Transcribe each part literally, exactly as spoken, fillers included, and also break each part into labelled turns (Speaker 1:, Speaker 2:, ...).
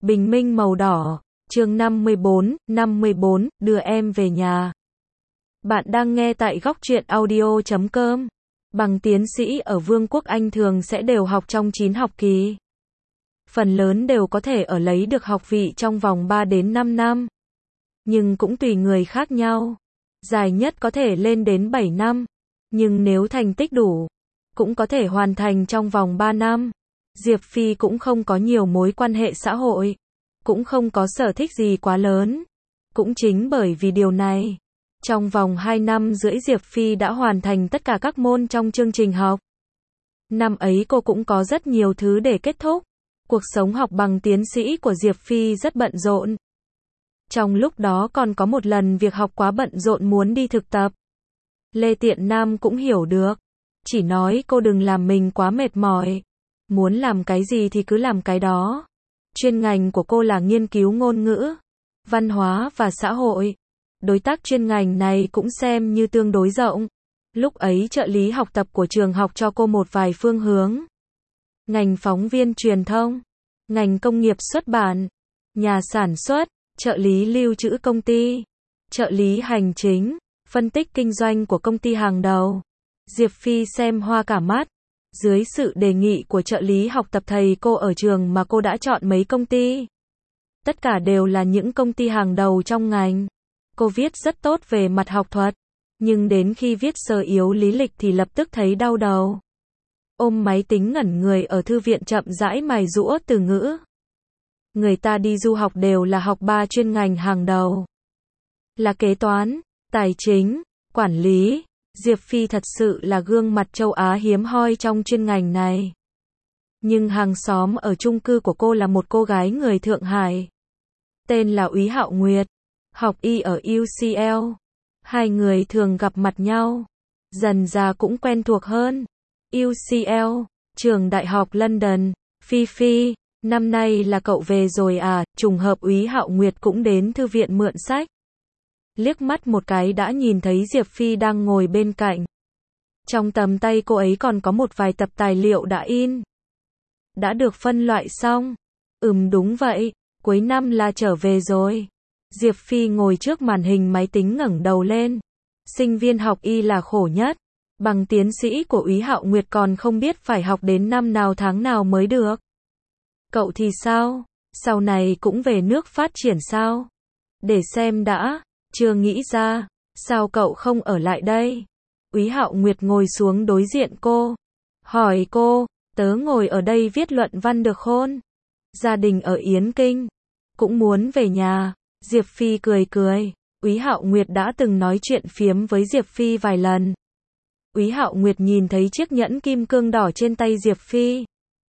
Speaker 1: Bình minh màu đỏ, chương năm mươi bốn, năm mươi bốn, đưa em về nhà. Bạn đang nghe tại góc truyện audio chấm com. Bằng tiến sĩ ở Vương quốc Anh thường sẽ đều học trong chín học kỳ. Phần lớn đều có thể ở lấy được học vị trong vòng ba đến năm năm. Nhưng cũng tùy người khác nhau. Dài nhất có thể lên đến bảy năm. Nhưng nếu thành tích đủ, cũng có thể hoàn thành trong vòng ba năm. Diệp Phi cũng không có nhiều mối quan hệ xã hội, cũng không có sở thích gì quá lớn. Cũng chính bởi vì điều này, trong vòng hai năm rưỡi Diệp Phi đã hoàn thành tất cả các môn trong chương trình học. Năm ấy cô cũng có rất nhiều thứ để kết thúc. Cuộc sống học bằng tiến sĩ của Diệp Phi rất bận rộn. Trong lúc đó còn có một lần việc học quá bận rộn muốn đi thực tập. Lê Tiện Nam cũng hiểu được. Chỉ nói cô đừng làm mình quá mệt mỏi. Muốn làm cái gì thì cứ làm cái đó. Chuyên ngành của cô là nghiên cứu ngôn ngữ, văn hóa và xã hội. Đối tác chuyên ngành này cũng xem như tương đối rộng. Lúc ấy trợ lý học tập của trường học cho cô một vài phương hướng. Ngành phóng viên truyền thông, ngành công nghiệp xuất bản, nhà sản xuất, trợ lý lưu trữ công ty, trợ lý hành chính, phân tích kinh doanh của công ty hàng đầu. Diệp Phi xem hoa cả mắt. Dưới sự đề nghị của trợ lý học tập thầy cô ở trường mà cô đã chọn mấy công ty. Tất cả đều là những công ty hàng đầu trong ngành. Cô viết rất tốt về mặt học thuật, nhưng đến khi viết sơ yếu lý lịch thì lập tức thấy đau đầu. Ôm máy tính ngẩn người ở thư viện chậm rãi mài giũa từ ngữ. Người ta đi du học đều là học ba chuyên ngành hàng đầu. Là kế toán, tài chính, quản lý. Diệp Phi thật sự là gương mặt châu Á hiếm hoi trong chuyên ngành này. Nhưng hàng xóm ở chung cư của cô là một cô gái người Thượng Hải. Tên là Úy Hạo Nguyệt, học y ở u xê lờ. Hai người thường gặp mặt nhau, dần dà cũng quen thuộc hơn. u xê lờ, trường đại học London. Phi Phi, năm nay là cậu về rồi à? Trùng hợp Úy Hạo Nguyệt cũng đến thư viện mượn sách. Liếc mắt một cái đã nhìn thấy Diệp Phi đang ngồi bên cạnh. Trong tầm tay cô ấy còn có một vài tập tài liệu đã in. Đã được phân loại xong. Ừm đúng vậy, cuối năm là trở về rồi. Diệp Phi ngồi trước màn hình máy tính ngẩng đầu lên. Sinh viên học y là khổ nhất. Bằng tiến sĩ của Úy Hạo Nguyệt còn không biết phải học đến năm nào tháng nào mới được. Cậu thì sao? Sau này cũng về nước phát triển sao? Để xem đã. Chưa nghĩ ra, sao cậu không ở lại đây? Úy Hạo Nguyệt ngồi xuống đối diện cô. Hỏi cô, tớ ngồi ở đây viết luận văn được không? Gia đình ở Yến Kinh. Cũng muốn về nhà. Diệp Phi cười cười. Úy Hạo Nguyệt đã từng nói chuyện phiếm với Diệp Phi vài lần. Úy Hạo Nguyệt nhìn thấy chiếc nhẫn kim cương đỏ trên tay Diệp Phi.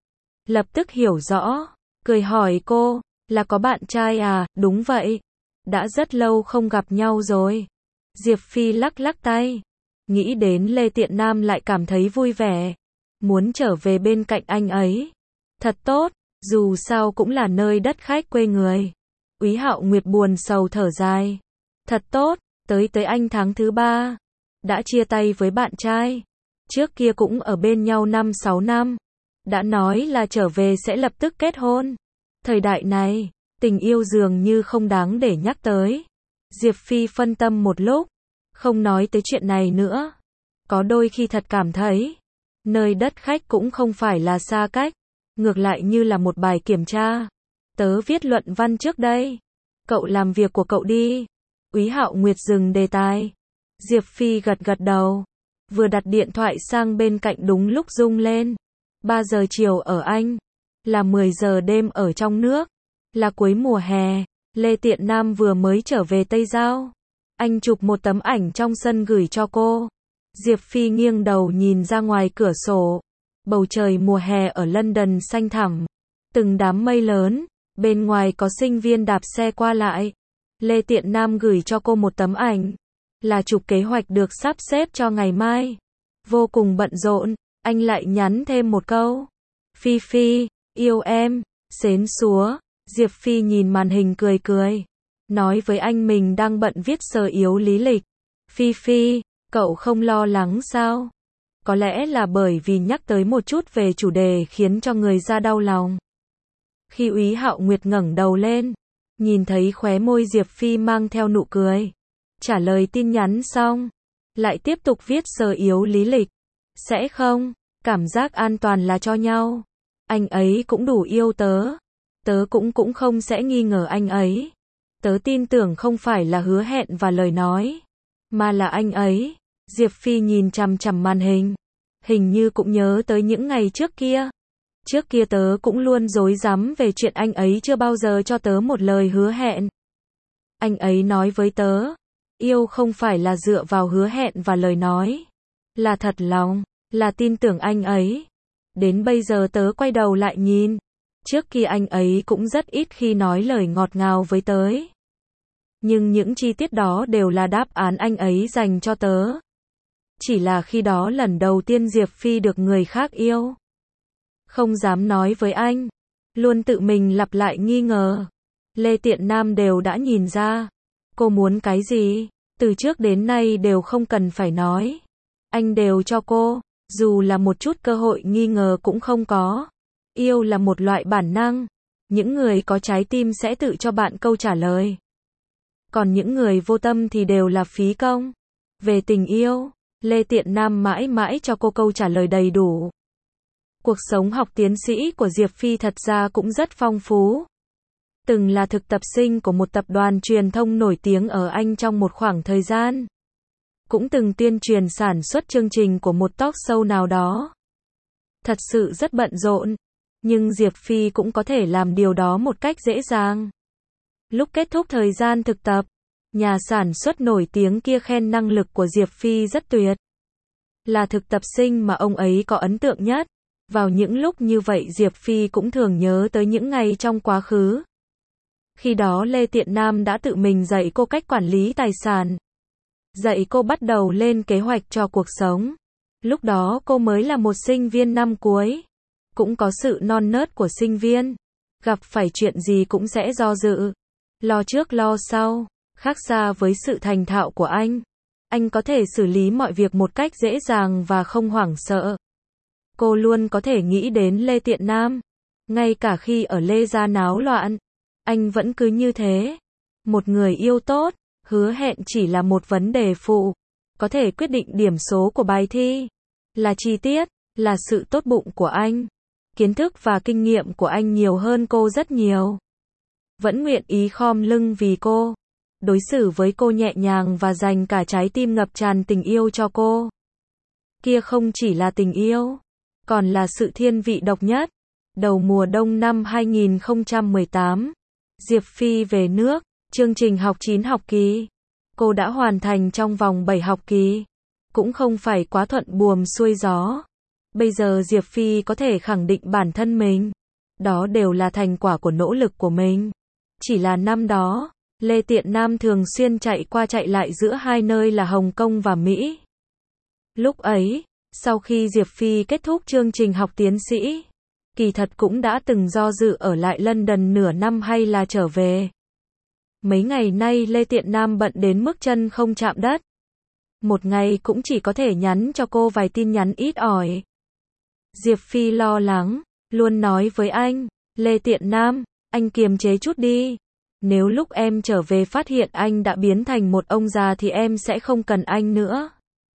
Speaker 1: Lập tức hiểu rõ. Cười hỏi cô, là có bạn trai à? Đúng vậy. Đã rất lâu không gặp nhau rồi. Diệp Phi lắc lắc tay. Nghĩ đến Lê Tiện Nam lại cảm thấy vui vẻ. Muốn trở về bên cạnh anh ấy. Thật tốt, dù sao cũng là nơi đất khách quê người. Úy Hạo Nguyệt buồn sầu thở dài. Thật tốt, tới tới anh tháng thứ ba. Đã chia tay với bạn trai. Trước kia cũng ở bên nhau năm sáu năm. Đã nói là trở về sẽ lập tức kết hôn. Thời đại này, tình yêu dường như không đáng để nhắc tới. Diệp Phi phân tâm một lúc, không nói tới chuyện này nữa. Có đôi khi thật cảm thấy, nơi đất khách cũng không phải là xa cách, ngược lại như là một bài kiểm tra. Tớ viết luận văn trước đây. Cậu làm việc của cậu đi. Úy Hạo Nguyệt dừng đề tài. Diệp Phi gật gật đầu. Vừa đặt điện thoại sang bên cạnh đúng lúc rung lên. ba giờ chiều ở Anh. Là mười giờ đêm ở trong nước. Là cuối mùa hè, Lê Tiện Nam vừa mới trở về Tây Giao. Anh chụp một tấm ảnh trong sân gửi cho cô. Diệp Phi nghiêng đầu nhìn ra ngoài cửa sổ. Bầu trời mùa hè ở London xanh thẳm. Từng đám mây lớn, bên ngoài có sinh viên đạp xe qua lại. Lê Tiện Nam gửi cho cô một tấm ảnh. Là chụp kế hoạch được sắp xếp cho ngày mai. Vô cùng bận rộn, anh lại nhắn thêm một câu. Phi Phi, yêu em, xến xúa. Diệp Phi nhìn màn hình cười cười. Nói với anh mình đang bận viết sơ yếu lý lịch. Phi Phi, cậu không lo lắng sao? Có lẽ là bởi vì nhắc tới một chút về chủ đề khiến cho người ra đau lòng. Khi Úy Hạo Nguyệt ngẩng đầu lên, nhìn thấy khóe môi Diệp Phi mang theo nụ cười. Trả lời tin nhắn xong, lại tiếp tục viết sơ yếu lý lịch. Sẽ không, cảm giác an toàn là cho nhau. Anh ấy cũng đủ yêu tớ. Tớ cũng cũng không sẽ nghi ngờ anh ấy. Tớ tin tưởng không phải là hứa hẹn và lời nói, mà là anh ấy. Diệp Phi nhìn chằm chằm màn hình. Hình như cũng nhớ tới những ngày trước kia. Trước kia tớ cũng luôn rối rắm về chuyện anh ấy chưa bao giờ cho tớ một lời hứa hẹn. Anh ấy nói với tớ, yêu không phải là dựa vào hứa hẹn và lời nói, là thật lòng, là tin tưởng anh ấy. Đến bây giờ tớ quay đầu lại nhìn, trước kia anh ấy cũng rất ít khi nói lời ngọt ngào với tớ. Nhưng những chi tiết đó đều là đáp án anh ấy dành cho tớ. Chỉ là khi đó lần đầu tiên Diệp Phi được người khác yêu. Không dám nói với anh, luôn tự mình lặp lại nghi ngờ. Lê Tiện Nam đều đã nhìn ra, cô muốn cái gì, từ trước đến nay đều không cần phải nói. Anh đều cho cô, dù là một chút cơ hội nghi ngờ cũng không có. Yêu là một loại bản năng, những người có trái tim sẽ tự cho bạn câu trả lời. Còn những người vô tâm thì đều là phí công. Về tình yêu, Lê Tiện Nam mãi mãi cho cô câu trả lời đầy đủ. Cuộc sống học tiến sĩ của Diệp Phi thật ra cũng rất phong phú. Từng là thực tập sinh của một tập đoàn truyền thông nổi tiếng ở Anh trong một khoảng thời gian. Cũng từng tuyên truyền sản xuất chương trình của một talk show nào đó. Thật sự rất bận rộn, nhưng Diệp Phi cũng có thể làm điều đó một cách dễ dàng. Lúc kết thúc thời gian thực tập, nhà sản xuất nổi tiếng kia khen năng lực của Diệp Phi rất tuyệt. Là thực tập sinh mà ông ấy có ấn tượng nhất. Vào những lúc như vậy Diệp Phi cũng thường nhớ tới những ngày trong quá khứ. Khi đó Lê Tiện Nam đã tự mình dạy cô cách quản lý tài sản. Dạy cô bắt đầu lên kế hoạch cho cuộc sống. Lúc đó cô mới là một sinh viên năm cuối. Cũng có sự non nớt của sinh viên. Gặp phải chuyện gì cũng sẽ do dự. Lo trước lo sau. Khác xa với sự thành thạo của anh. Anh có thể xử lý mọi việc một cách dễ dàng và không hoảng sợ. Cô luôn có thể nghĩ đến Lê Tiện Nam. Ngay cả khi ở Lê gia náo loạn, anh vẫn cứ như thế. Một người yêu tốt, hứa hẹn chỉ là một vấn đề phụ. Có thể quyết định điểm số của bài thi. Là chi tiết, là sự tốt bụng của anh. Kiến thức và kinh nghiệm của anh nhiều hơn cô rất nhiều. Vẫn nguyện ý khom lưng vì cô. Đối xử với cô nhẹ nhàng và dành cả trái tim ngập tràn tình yêu cho cô. Kia không chỉ là tình yêu, còn là sự thiên vị độc nhất. Đầu mùa đông năm hai nghìn không trăm mười tám, Diệp Phi về nước, chương trình học chín học kỳ. Cô đã hoàn thành trong vòng bảy học kỳ. Cũng không phải quá thuận buồm xuôi gió. Bây giờ Diệp Phi có thể khẳng định bản thân mình. Đó đều là thành quả của nỗ lực của mình. Chỉ là năm đó, Lê Tiện Nam thường xuyên chạy qua chạy lại giữa hai nơi là Hồng Kông và Mỹ. Lúc ấy, sau khi Diệp Phi kết thúc chương trình học tiến sĩ, kỳ thật cũng đã từng do dự ở lại London nửa năm hay là trở về. Mấy ngày nay Lê Tiện Nam bận đến mức chân không chạm đất. Một ngày cũng chỉ có thể nhắn cho cô vài tin nhắn ít ỏi. Diệp Phi lo lắng, luôn nói với anh, Lê Tiện Nam, anh kiềm chế chút đi. Nếu lúc em trở về phát hiện anh đã biến thành một ông già thì em sẽ không cần anh nữa.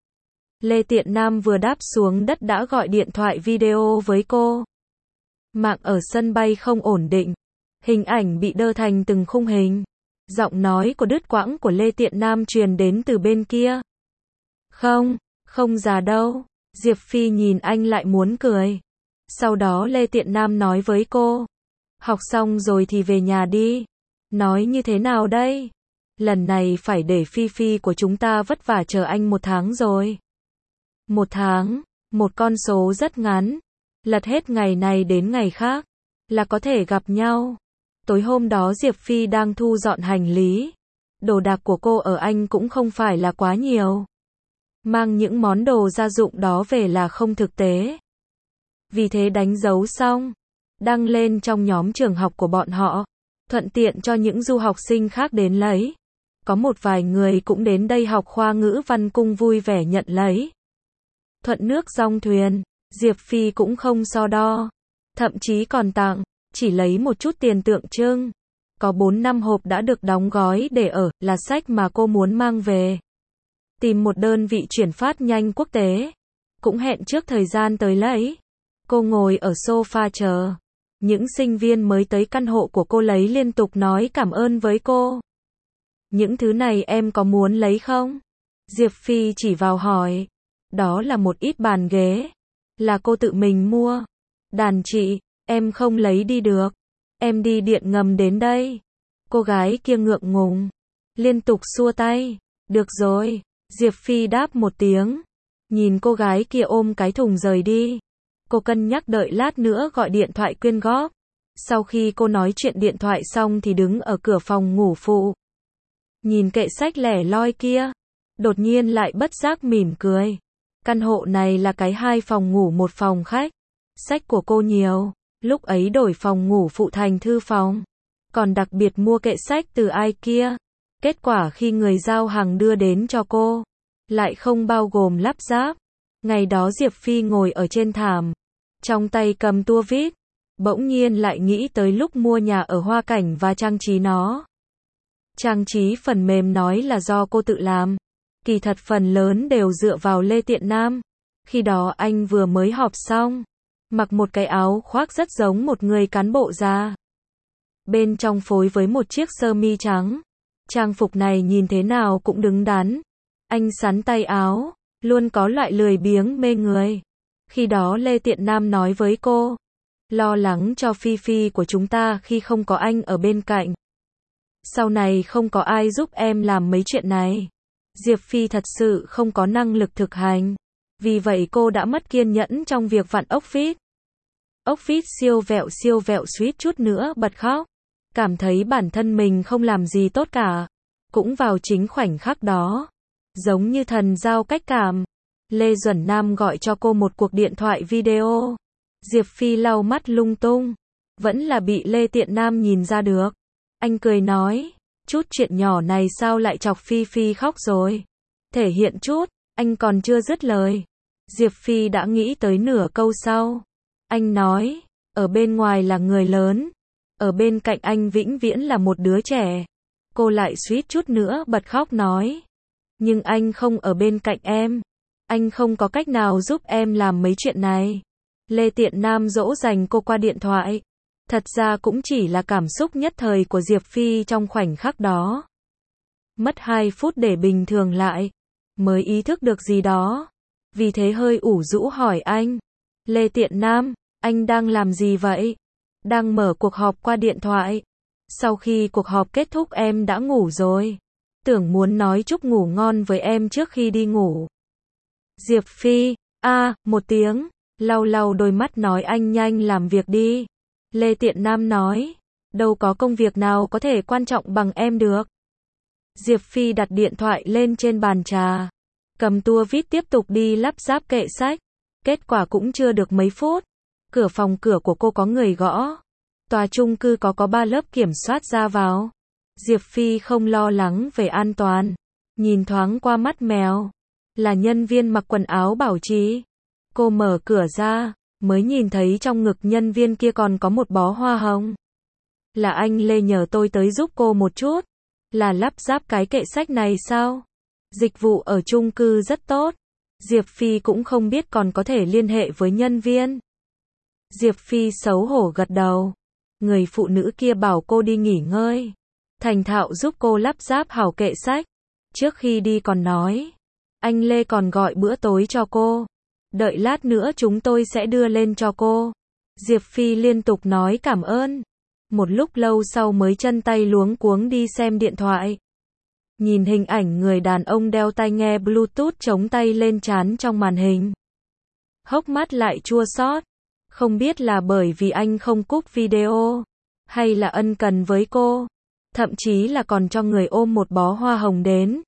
Speaker 1: Lê Tiện Nam vừa đáp xuống đất đã gọi điện thoại video với cô. Mạng ở sân bay không ổn định. Hình ảnh bị đơ thành từng khung hình. Giọng nói của đứt quãng của Lê Tiện Nam truyền đến từ bên kia. Không, không già đâu. Diệp Phi nhìn anh lại muốn cười. Sau đó Lê Tiện Nam nói với cô. Học xong rồi thì về nhà đi. Nói như thế nào đây? Lần này phải để Phi Phi của chúng ta vất vả chờ anh một tháng rồi. Một tháng, một con số rất ngắn. Lật hết ngày này đến ngày khác, là có thể gặp nhau. Tối hôm đó Diệp Phi đang thu dọn hành lý. Đồ đạc của cô ở Anh cũng không phải là quá nhiều. Mang những món đồ gia dụng đó về là không thực tế. Vì thế đánh dấu xong, đăng lên trong nhóm trường học của bọn họ. Thuận tiện cho những du học sinh khác đến lấy. Có một vài người cũng đến đây học khoa ngữ văn cung vui vẻ nhận lấy. Thuận nước dong thuyền, Diệp Phi cũng không so đo. Thậm chí còn tặng. chỉ lấy một chút tiền tượng trưng. Có bốn năm hộp đã được đóng gói để ở, là sách mà cô muốn mang về. Tìm một đơn vị chuyển phát nhanh quốc tế. Cũng hẹn trước thời gian tới lấy. Cô ngồi ở sofa chờ. Những sinh viên mới tới căn hộ của cô lấy liên tục nói cảm ơn với cô. Những thứ này em có muốn lấy không? Diệp Phi chỉ vào hỏi. Đó là một ít bàn ghế. Là cô tự mình mua. Đàn chị, em không lấy đi được. Em đi điện ngầm đến đây. Cô gái kia ngượng ngùng. Liên tục xua tay. Được rồi. Diệp Phi đáp một tiếng. Nhìn cô gái kia ôm cái thùng rời đi. Cô cân nhắc đợi lát nữa gọi điện thoại quyên góp. Sau khi cô nói chuyện điện thoại xong thì đứng ở cửa phòng ngủ phụ. Nhìn kệ sách lẻ loi kia. Đột nhiên lại bất giác mỉm cười. Căn hộ này là cái hai phòng ngủ một phòng khách. Sách của cô nhiều. Lúc ấy đổi phòng ngủ phụ thành thư phòng. Còn đặc biệt mua kệ sách từ ai kia. Kết quả khi người giao hàng đưa đến cho cô. Lại không bao gồm lắp ráp. Ngày đó Diệp Phi ngồi ở trên thảm. Trong tay cầm tua vít. Bỗng nhiên lại nghĩ tới lúc mua nhà ở Hoa Cảnh và trang trí nó. Trang trí phần mềm nói là do cô tự làm. Kỳ thật phần lớn đều dựa vào Lê Tiện Nam. Khi đó anh vừa mới họp xong. Mặc một cái áo khoác rất giống một người cán bộ già. Bên trong phối với một chiếc sơ mi trắng. Trang phục này nhìn thế nào cũng đứng đắn. Anh sắn tay áo. Luôn có loại lười biếng mê người. Khi đó Lê Tiện Nam nói với cô. Lo lắng cho Phi Phi của chúng ta khi không có anh ở bên cạnh. Sau này không có ai giúp em làm mấy chuyện này. Diệp Phi thật sự không có năng lực thực hành. Vì vậy cô đã mất kiên nhẫn trong việc vặn ốc vít. Ốc vít siêu vẹo siêu vẹo suýt chút nữa bật khóc. Cảm thấy bản thân mình không làm gì tốt cả. Cũng vào chính khoảnh khắc đó. Giống như thần giao cách cảm. Lê Duẩn Nam gọi cho cô một cuộc điện thoại video. Diệp Phi lau mắt lung tung. Vẫn là bị Lê Tiện Nam nhìn ra được. Anh cười nói. Chút chuyện nhỏ này sao lại chọc Phi Phi khóc rồi. Thể hiện chút. Anh còn chưa dứt lời. Diệp Phi đã nghĩ tới nửa câu sau. Anh nói. Ở bên ngoài là người lớn. Ở bên cạnh anh vĩnh viễn là một đứa trẻ. Cô lại suýt chút nữa bật khóc nói. Nhưng anh không ở bên cạnh em. Anh không có cách nào giúp em làm mấy chuyện này. Lê Tiện Nam dỗ dành cô qua điện thoại. Thật ra cũng chỉ là cảm xúc nhất thời của Diệp Phi trong khoảnh khắc đó. Mất hai phút để bình thường lại. Mới ý thức được gì đó. Vì thế hơi ủ rũ hỏi anh. Lê Tiện Nam, anh đang làm gì vậy? Đang mở cuộc họp qua điện thoại. Sau khi cuộc họp kết thúc em đã ngủ rồi. Tưởng muốn nói chúc ngủ ngon với em trước khi đi ngủ. Diệp Phi, a à, một tiếng, lau lau đôi mắt nói anh nhanh làm việc đi. Lê Tiện Nam nói, đâu có công việc nào có thể quan trọng bằng em được. Diệp Phi đặt điện thoại lên trên bàn trà. Cầm tua vít tiếp tục đi lắp ráp kệ sách. Kết quả cũng chưa được mấy phút. Cửa phòng cửa của cô có người gõ. Tòa chung cư có có ba lớp kiểm soát ra vào. Diệp Phi không lo lắng về an toàn. Nhìn thoáng qua mắt mèo. Là nhân viên mặc quần áo bảo trì. Cô mở cửa ra. Mới nhìn thấy trong ngực nhân viên kia còn có một bó hoa hồng. Là anh Lê nhờ tôi tới giúp cô một chút. Là lắp ráp cái kệ sách này sao? Dịch vụ ở chung cư rất tốt. Diệp Phi cũng không biết còn có thể liên hệ với nhân viên. Diệp Phi xấu hổ gật đầu. Người phụ nữ kia bảo cô đi nghỉ ngơi. Thành thạo giúp cô lắp ráp hảo kệ sách. Trước khi đi còn nói. Anh Lê còn gọi bữa tối cho cô. Đợi lát nữa chúng tôi sẽ đưa lên cho cô. Diệp Phi liên tục nói cảm ơn. Một lúc lâu sau mới chân tay luống cuống đi xem điện thoại. Nhìn hình ảnh người đàn ông đeo tai nghe Bluetooth chống tay lên trán trong màn hình. Hốc mắt lại chua xót. Không biết là bởi vì anh không cúp video. Hay là ân cần với cô. Thậm chí là còn cho người ôm một bó hoa hồng đến.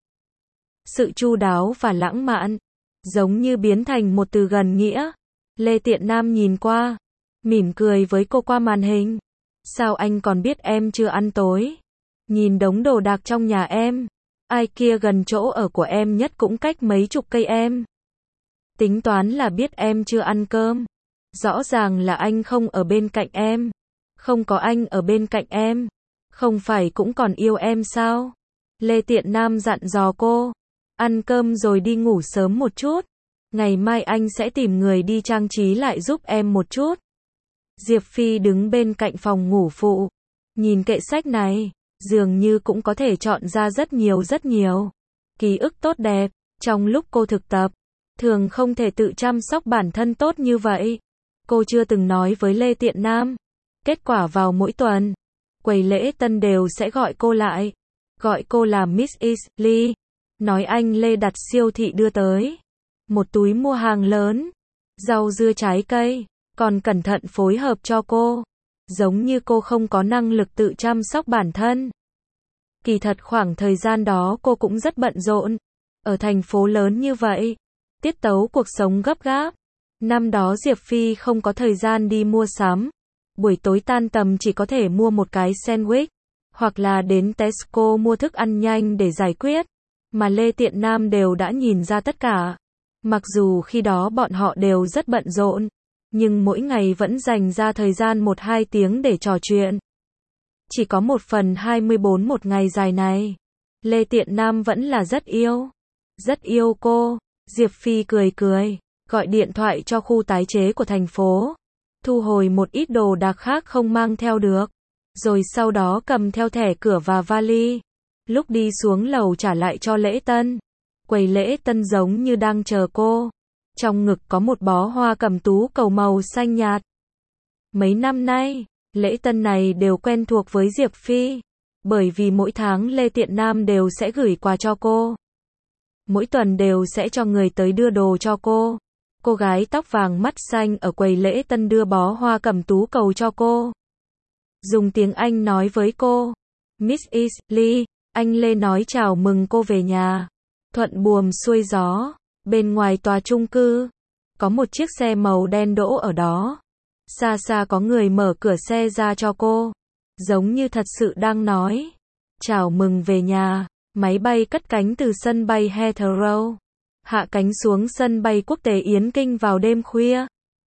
Speaker 1: Sự chu đáo và lãng mạn. Giống như biến thành một từ gần nghĩa. Lê Tiện Nam nhìn qua. Mỉm cười với cô qua màn hình. Sao anh còn biết em chưa ăn tối? Nhìn đống đồ đạc trong nhà em. Ai kia gần chỗ ở của em nhất cũng cách mấy chục cây em. Tính toán là biết em chưa ăn cơm. Rõ ràng là anh không ở bên cạnh em. Không có anh ở bên cạnh em, không phải cũng còn yêu em sao? Lê Tiện Nam dặn dò cô. Ăn cơm rồi đi ngủ sớm một chút. Ngày mai anh sẽ tìm người đi trang trí lại giúp em một chút. Diệp Phi đứng bên cạnh phòng ngủ phụ. Nhìn kệ sách này, dường như cũng có thể chọn ra rất nhiều rất nhiều ký ức tốt đẹp. Trong lúc cô thực tập, thường không thể tự chăm sóc bản thân tốt như vậy. Cô chưa từng nói với Lê Tiện Nam. Kết quả vào mỗi tuần, quầy lễ tân đều sẽ gọi cô lại. Gọi cô là Miss Lee. Nói anh Lê đặt siêu thị đưa tới một túi mua hàng lớn, rau dưa trái cây, còn cẩn thận phối hợp cho cô. Giống như cô không có năng lực tự chăm sóc bản thân. Kỳ thật khoảng thời gian đó cô cũng rất bận rộn. Ở thành phố lớn như vậy, tiết tấu cuộc sống gấp gáp. Năm đó Diệp Phi không có thời gian đi mua sắm. Buổi tối tan tầm chỉ có thể mua một cái sandwich, hoặc là đến Tesco mua thức ăn nhanh để giải quyết. Mà Lê Tiện Nam đều đã nhìn ra tất cả. Mặc dù khi đó bọn họ đều rất bận rộn, nhưng mỗi ngày vẫn dành ra thời gian một hai tiếng để trò chuyện. Chỉ có một phần hai mươi bốn một ngày dài này, Lê Tiện Nam vẫn là rất yêu. Rất yêu cô. Diệp Phi cười cười, gọi điện thoại cho khu tái chế của thành phố. Thu hồi một ít đồ đạc khác không mang theo được. Rồi sau đó cầm theo thẻ cửa và vali. Lúc đi xuống lầu trả lại cho lễ tân. Quầy lễ tân giống như đang chờ cô. Trong ngực có một bó hoa cẩm tú cầu màu xanh nhạt. Mấy năm nay, lễ tân này đều quen thuộc với Diệp Phi. Bởi vì mỗi tháng Lê Tiện Nam đều sẽ gửi quà cho cô. Mỗi tuần đều sẽ cho người tới đưa đồ cho cô. Cô gái tóc vàng mắt xanh ở quầy lễ tân đưa bó hoa cẩm tú cầu cho cô. Dùng tiếng Anh nói với cô. Miss Lee, anh Lê nói chào mừng cô về nhà. Thuận buồm xuôi gió. Bên ngoài tòa chung cư, có một chiếc xe màu đen đỗ ở đó. Xa xa có người mở cửa xe ra cho cô. Giống như thật sự đang nói. Chào mừng về nhà. Máy bay cất cánh từ sân bay Heathrow. Hạ cánh xuống sân bay quốc tế Yến Kinh vào đêm khuya.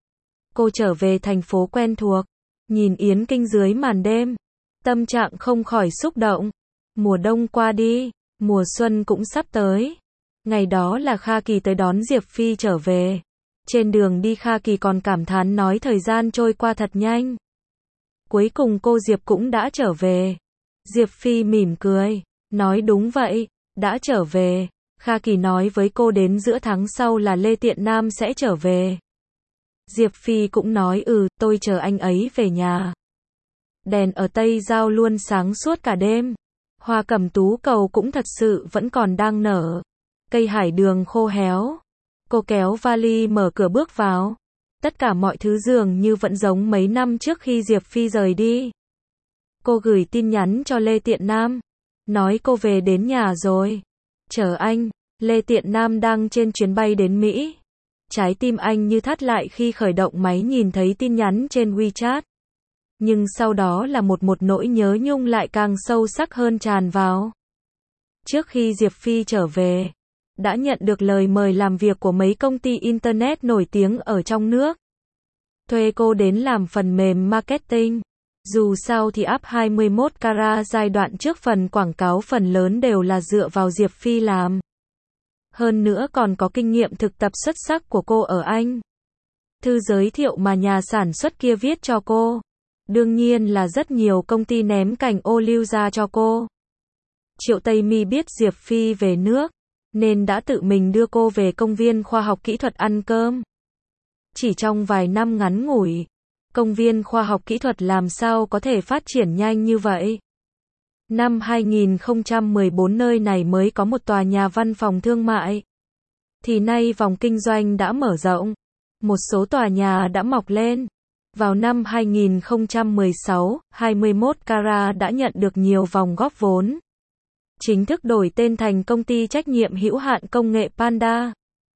Speaker 1: Cô trở về thành phố quen thuộc. Nhìn Yến Kinh dưới màn đêm. Tâm trạng không khỏi xúc động. Mùa đông qua đi. Mùa xuân cũng sắp tới. Ngày đó là Kha Kỳ tới đón Diệp Phi trở về. Trên đường đi Kha Kỳ còn cảm thán nói thời gian trôi qua thật nhanh. Cuối cùng cô Diệp cũng đã trở về. Diệp Phi mỉm cười. Nói đúng vậy, đã trở về. Kha Kỳ nói với cô đến giữa tháng sau là Lê Tiện Nam sẽ trở về. Diệp Phi cũng nói ừ, tôi chờ anh ấy về nhà. Đèn ở Tây Giao luôn sáng suốt cả đêm. Hoa cẩm tú cầu cũng thật sự vẫn còn đang nở. Cây hải đường khô héo. Cô kéo vali mở cửa bước vào. Tất cả mọi thứ dường như vẫn giống mấy năm trước khi Diệp Phi rời đi. Cô gửi tin nhắn cho Lê Tiện Nam. Nói cô về đến nhà rồi. Chờ anh. Lê Tiện Nam đang trên chuyến bay đến Mỹ. Trái tim anh như thắt lại khi khởi động máy nhìn thấy tin nhắn trên WeChat. Nhưng sau đó là một một nỗi nhớ nhung lại càng sâu sắc hơn tràn vào. Trước khi Diệp Phi trở về, đã nhận được lời mời làm việc của mấy công ty Internet nổi tiếng ở trong nước. Thuê cô đến làm phần mềm marketing. Dù sao thì app hai mươi mốt carat giai đoạn trước phần quảng cáo phần lớn đều là dựa vào Diệp Phi làm. Hơn nữa còn có kinh nghiệm thực tập xuất sắc của cô ở Anh. Thư giới thiệu mà nhà sản xuất kia viết cho cô. Đương nhiên là rất nhiều công ty ném cành ô liu ra cho cô. Triệu Tây Mi biết Diệp Phi về nước, nên đã tự mình đưa cô về công viên khoa học kỹ thuật ăn cơm. Chỉ trong vài năm ngắn ngủi, công viên khoa học kỹ thuật làm sao có thể phát triển nhanh như vậy. Năm hai nghìn không trăm mười bốn nơi này mới có một tòa nhà văn phòng thương mại. Thì nay vòng kinh doanh đã mở rộng. Một số tòa nhà đã mọc lên. Vào năm hai nghìn không trăm mười sáu, hai mươi mốt carat đã nhận được nhiều vòng góp vốn. Chính thức đổi tên thành công ty trách nhiệm hữu hạn công nghệ Panda.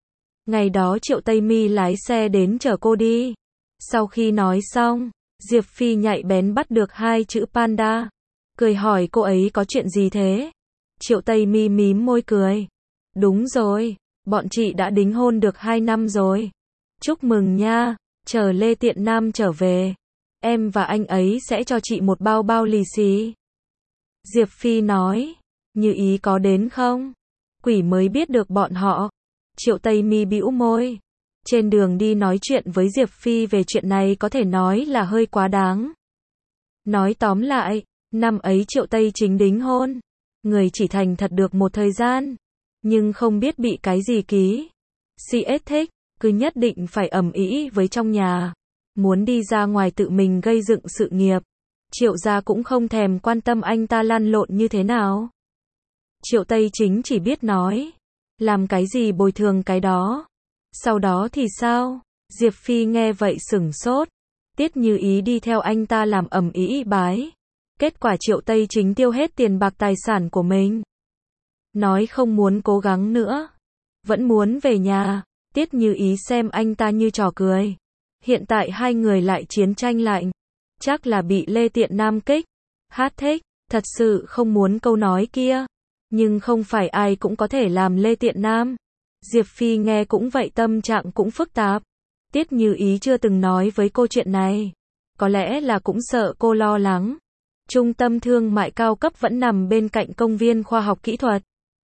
Speaker 1: Ngày đó Triệu Tây Mi lái xe đến chở cô đi. Sau khi nói xong, Diệp Phi nhạy bén bắt được hai chữ Panda. Cười hỏi cô ấy có chuyện gì thế? Triệu Tây Mi mím môi cười. Đúng rồi, bọn chị đã đính hôn được hai năm rồi. Chúc mừng nha, chờ Lê Tiện Nam trở về. em và anh ấy sẽ cho chị một bao bao lì xì. Diệp Phi nói, Như Ý có đến không? Quỷ mới biết được bọn họ. Triệu Tây Mi bĩu môi. Trên đường đi nói chuyện với Diệp Phi về chuyện này có thể nói là hơi quá đáng. Nói tóm lại, năm ấy Triệu Tây Chính đính hôn. Người chỉ thành thật được một thời gian. Nhưng không biết bị cái gì ký. xê ét thích, cứ nhất định phải ầm ĩ với trong nhà. Muốn đi ra ngoài tự mình gây dựng sự nghiệp. Triệu gia cũng không thèm quan tâm anh ta lăn lộn như thế nào. Triệu Tây Chính chỉ biết nói. Làm cái gì bồi thường cái đó. Sau đó thì sao? Diệp Phi nghe vậy sửng sốt. Tiết Như Ý đi theo anh ta làm ầm ĩ bái. Kết quả Triệu Tây Chính tiêu hết tiền bạc tài sản của mình. Nói không muốn cố gắng nữa. Vẫn muốn về nhà. Tiết Như Ý xem anh ta như trò cười. Hiện tại hai người lại chiến tranh lạnh. Chắc là bị Lê Tiện Nam kích. Hát thích, thật sự không muốn câu nói kia. Nhưng không phải ai cũng có thể làm Lê Tiện Nam. Diệp Phi nghe cũng vậy, tâm trạng cũng phức tạp. Tiết Như Ý chưa từng nói với cô chuyện này. Có lẽ là cũng sợ cô lo lắng. Trung tâm thương mại cao cấp vẫn nằm bên cạnh công viên khoa học kỹ thuật.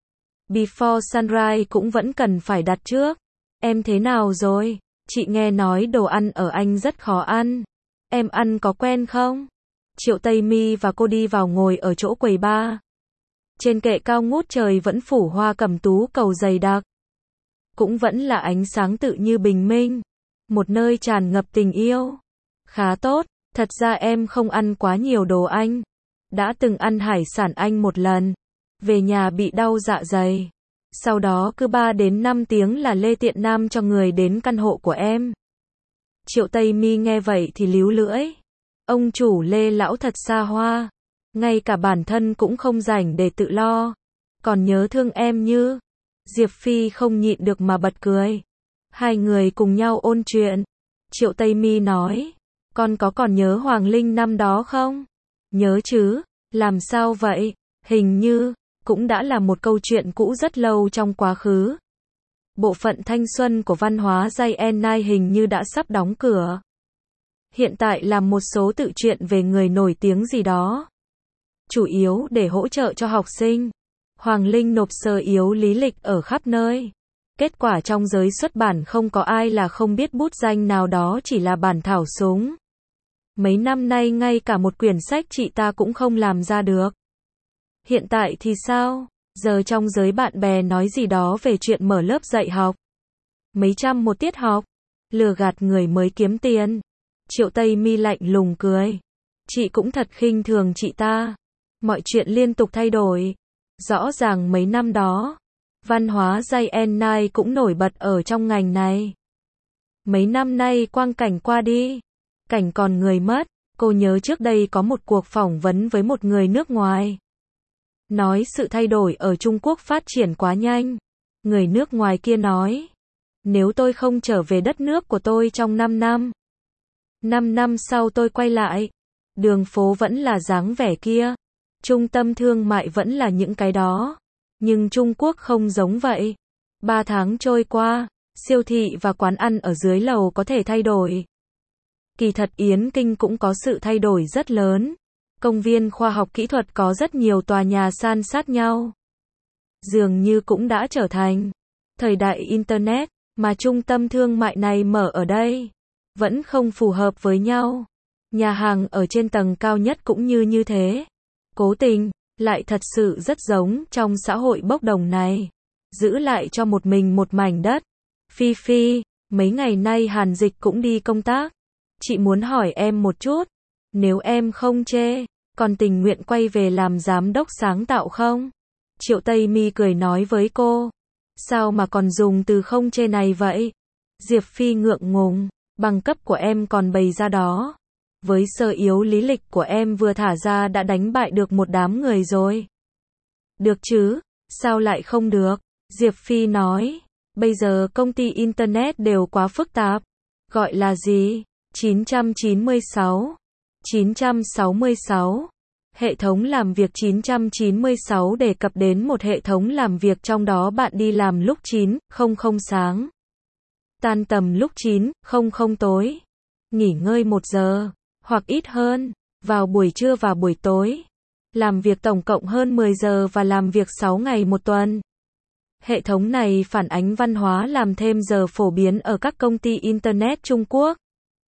Speaker 1: Before Sunrise cũng vẫn cần phải đặt trước. Em thế nào rồi? Chị nghe nói đồ ăn ở Anh rất khó ăn. Em ăn có quen không? Triệu Tây Mi và cô đi vào ngồi ở chỗ quầy bar. Trên kệ cao ngút trời vẫn phủ hoa cẩm tú cầu dày đặc. Cũng vẫn là ánh sáng tự như bình minh. Một nơi tràn ngập tình yêu. Khá tốt, thật ra em không ăn quá nhiều đồ Anh. Đã từng ăn hải sản Anh một lần. Về nhà bị đau dạ dày. Sau đó cứ ba đến năm tiếng là Lê Tiện Nam cho người đến căn hộ của em. Triệu Tây Mi nghe vậy thì líu lưỡi. Ông chủ Lê lão thật xa hoa. Ngay cả bản thân cũng không rảnh để tự lo. Còn nhớ thương em như. Diệp Phi không nhịn được mà bật cười. Hai người cùng nhau ôn chuyện. Triệu Tây Mi nói. Con có còn nhớ Hoàng Linh năm đó không? Nhớ chứ. Làm sao vậy? Hình như cũng đã là một câu chuyện cũ rất lâu trong quá khứ. Bộ phận thanh xuân của văn hóa Jay and Night hình như đã sắp đóng cửa. Hiện tại làm một số tự truyện về người nổi tiếng gì đó. Chủ yếu để hỗ trợ cho học sinh. Hoàng Linh nộp sơ yếu lý lịch ở khắp nơi. Kết quả trong giới xuất bản không có ai là không biết bút danh nào đó chỉ là bản thảo súng. Mấy năm nay ngay cả một quyển sách chị ta cũng không làm ra được. Hiện tại thì sao? Giờ trong giới bạn bè nói gì đó về chuyện mở lớp dạy học. Mấy trăm một tiết học. Lừa gạt người mới kiếm tiền. Triệu Tây Mi lạnh lùng cười. Chị cũng thật khinh thường chị ta. Mọi chuyện liên tục thay đổi. Rõ ràng mấy năm đó, văn hóa Jay and Night cũng nổi bật ở trong ngành này. Mấy năm nay quang cảnh qua đi. Cảnh còn người mất. Cô nhớ trước đây có một cuộc phỏng vấn với một người nước ngoài. Nói sự thay đổi ở Trung Quốc phát triển quá nhanh. Người nước ngoài kia nói. Nếu tôi không trở về đất nước của tôi trong năm năm. năm năm sau tôi quay lại. Đường phố vẫn là dáng vẻ kia. Trung tâm thương mại vẫn là những cái đó. Nhưng Trung Quốc không giống vậy. Ba tháng trôi qua, siêu thị và quán ăn ở dưới lầu có thể thay đổi. Kỳ thật Yến Kinh cũng có sự thay đổi rất lớn. Công viên khoa học kỹ thuật có rất nhiều tòa nhà san sát nhau. Dường như cũng đã trở thành thời đại Internet, mà trung tâm thương mại này mở ở đây. Vẫn không phù hợp với nhau. Nhà hàng ở trên tầng cao nhất cũng như như thế. Cố tình, lại thật sự rất giống trong xã hội bốc đồng này. Giữ lại cho một mình một mảnh đất. Phi Phi, mấy ngày nay Hàn Dịch cũng đi công tác. Chị muốn hỏi em một chút. Nếu em không chê, còn tình nguyện quay về làm giám đốc sáng tạo không? Triệu Tây Mi cười nói với cô. Sao mà còn dùng từ không chê này vậy? Diệp Phi ngượng ngùng. Bằng cấp của em còn bày ra đó. Với sơ yếu lý lịch của em vừa thả ra đã đánh bại được một đám người rồi. Được chứ, sao lại không được? Diệp Phi nói. Bây giờ công ty Internet đều quá phức tạp. Gọi là gì? chín trăm chín mươi sáu. chín trăm sáu mươi sáu. Hệ thống làm việc chín trăm chín mươi sáu đề cập đến một hệ thống làm việc trong đó bạn đi làm lúc chín không không sáng. Tan tầm lúc chín không không tối. Nghỉ ngơi một giờ. hoặc ít hơn, vào buổi trưa và buổi tối. Làm việc tổng cộng hơn mười giờ và làm việc sáu ngày một tuần. Hệ thống này phản ánh văn hóa làm thêm giờ phổ biến ở các công ty Internet Trung Quốc.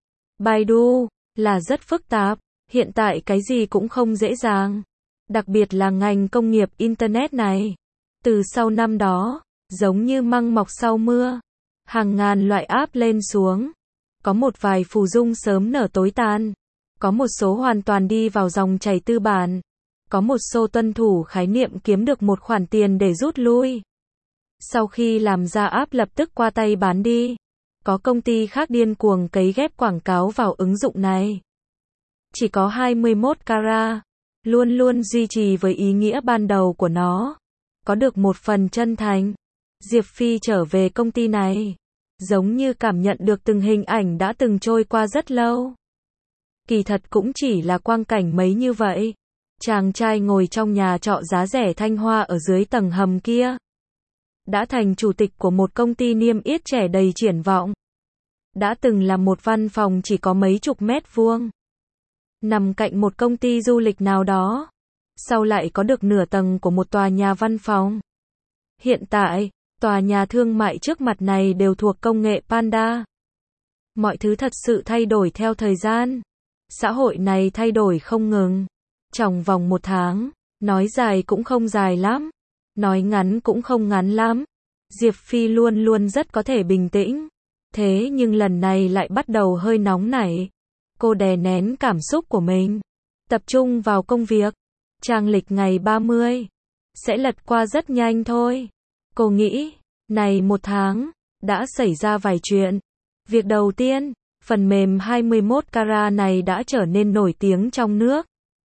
Speaker 1: Baidu là rất phức tạp, hiện tại cái gì cũng không dễ dàng. Đặc biệt là ngành công nghiệp Internet này. Từ sau năm đó, giống như măng mọc sau mưa, hàng ngàn loại app lên xuống. Có một vài phù dung sớm nở tối tàn. Có một số hoàn toàn đi vào dòng chảy tư bản. Có một số tuân thủ khái niệm kiếm được một khoản tiền để rút lui. Sau khi làm ra app lập tức qua tay bán đi. Có công ty khác điên cuồng cấy ghép quảng cáo vào ứng dụng này. Chỉ có hai mươi mốt carat, luôn luôn duy trì với ý nghĩa ban đầu của nó. Có được một phần chân thành. Diệp Phi trở về công ty này, giống như cảm nhận được từng hình ảnh đã từng trôi qua rất lâu. Kỳ thật cũng chỉ là quang cảnh mấy như vậy. Chàng trai ngồi trong nhà trọ giá rẻ Thanh Hoa ở dưới tầng hầm kia. Đã thành chủ tịch của một công ty niêm yết trẻ đầy triển vọng. Đã từng là một văn phòng chỉ có mấy chục mét vuông. Nằm cạnh một công ty du lịch nào đó. Sau lại có được nửa tầng của một tòa nhà văn phòng. Hiện tại, tòa nhà thương mại trước mặt này đều thuộc công nghệ Panda. Mọi thứ thật sự thay đổi theo thời gian. Xã hội này thay đổi không ngừng. Trong vòng một tháng, nói dài cũng không dài lắm. Nói ngắn cũng không ngắn lắm. Diệp Phi luôn luôn rất có thể bình tĩnh. Thế nhưng lần này lại bắt đầu hơi nóng nảy. Cô đè nén cảm xúc của mình. Tập trung vào công việc. Trang lịch ngày ba mươi. Sẽ lật qua rất nhanh thôi. Cô nghĩ, này một tháng, đã xảy ra vài chuyện. Việc đầu tiên, phần mềm hai mươi mốt carat này đã trở nên nổi tiếng trong nước.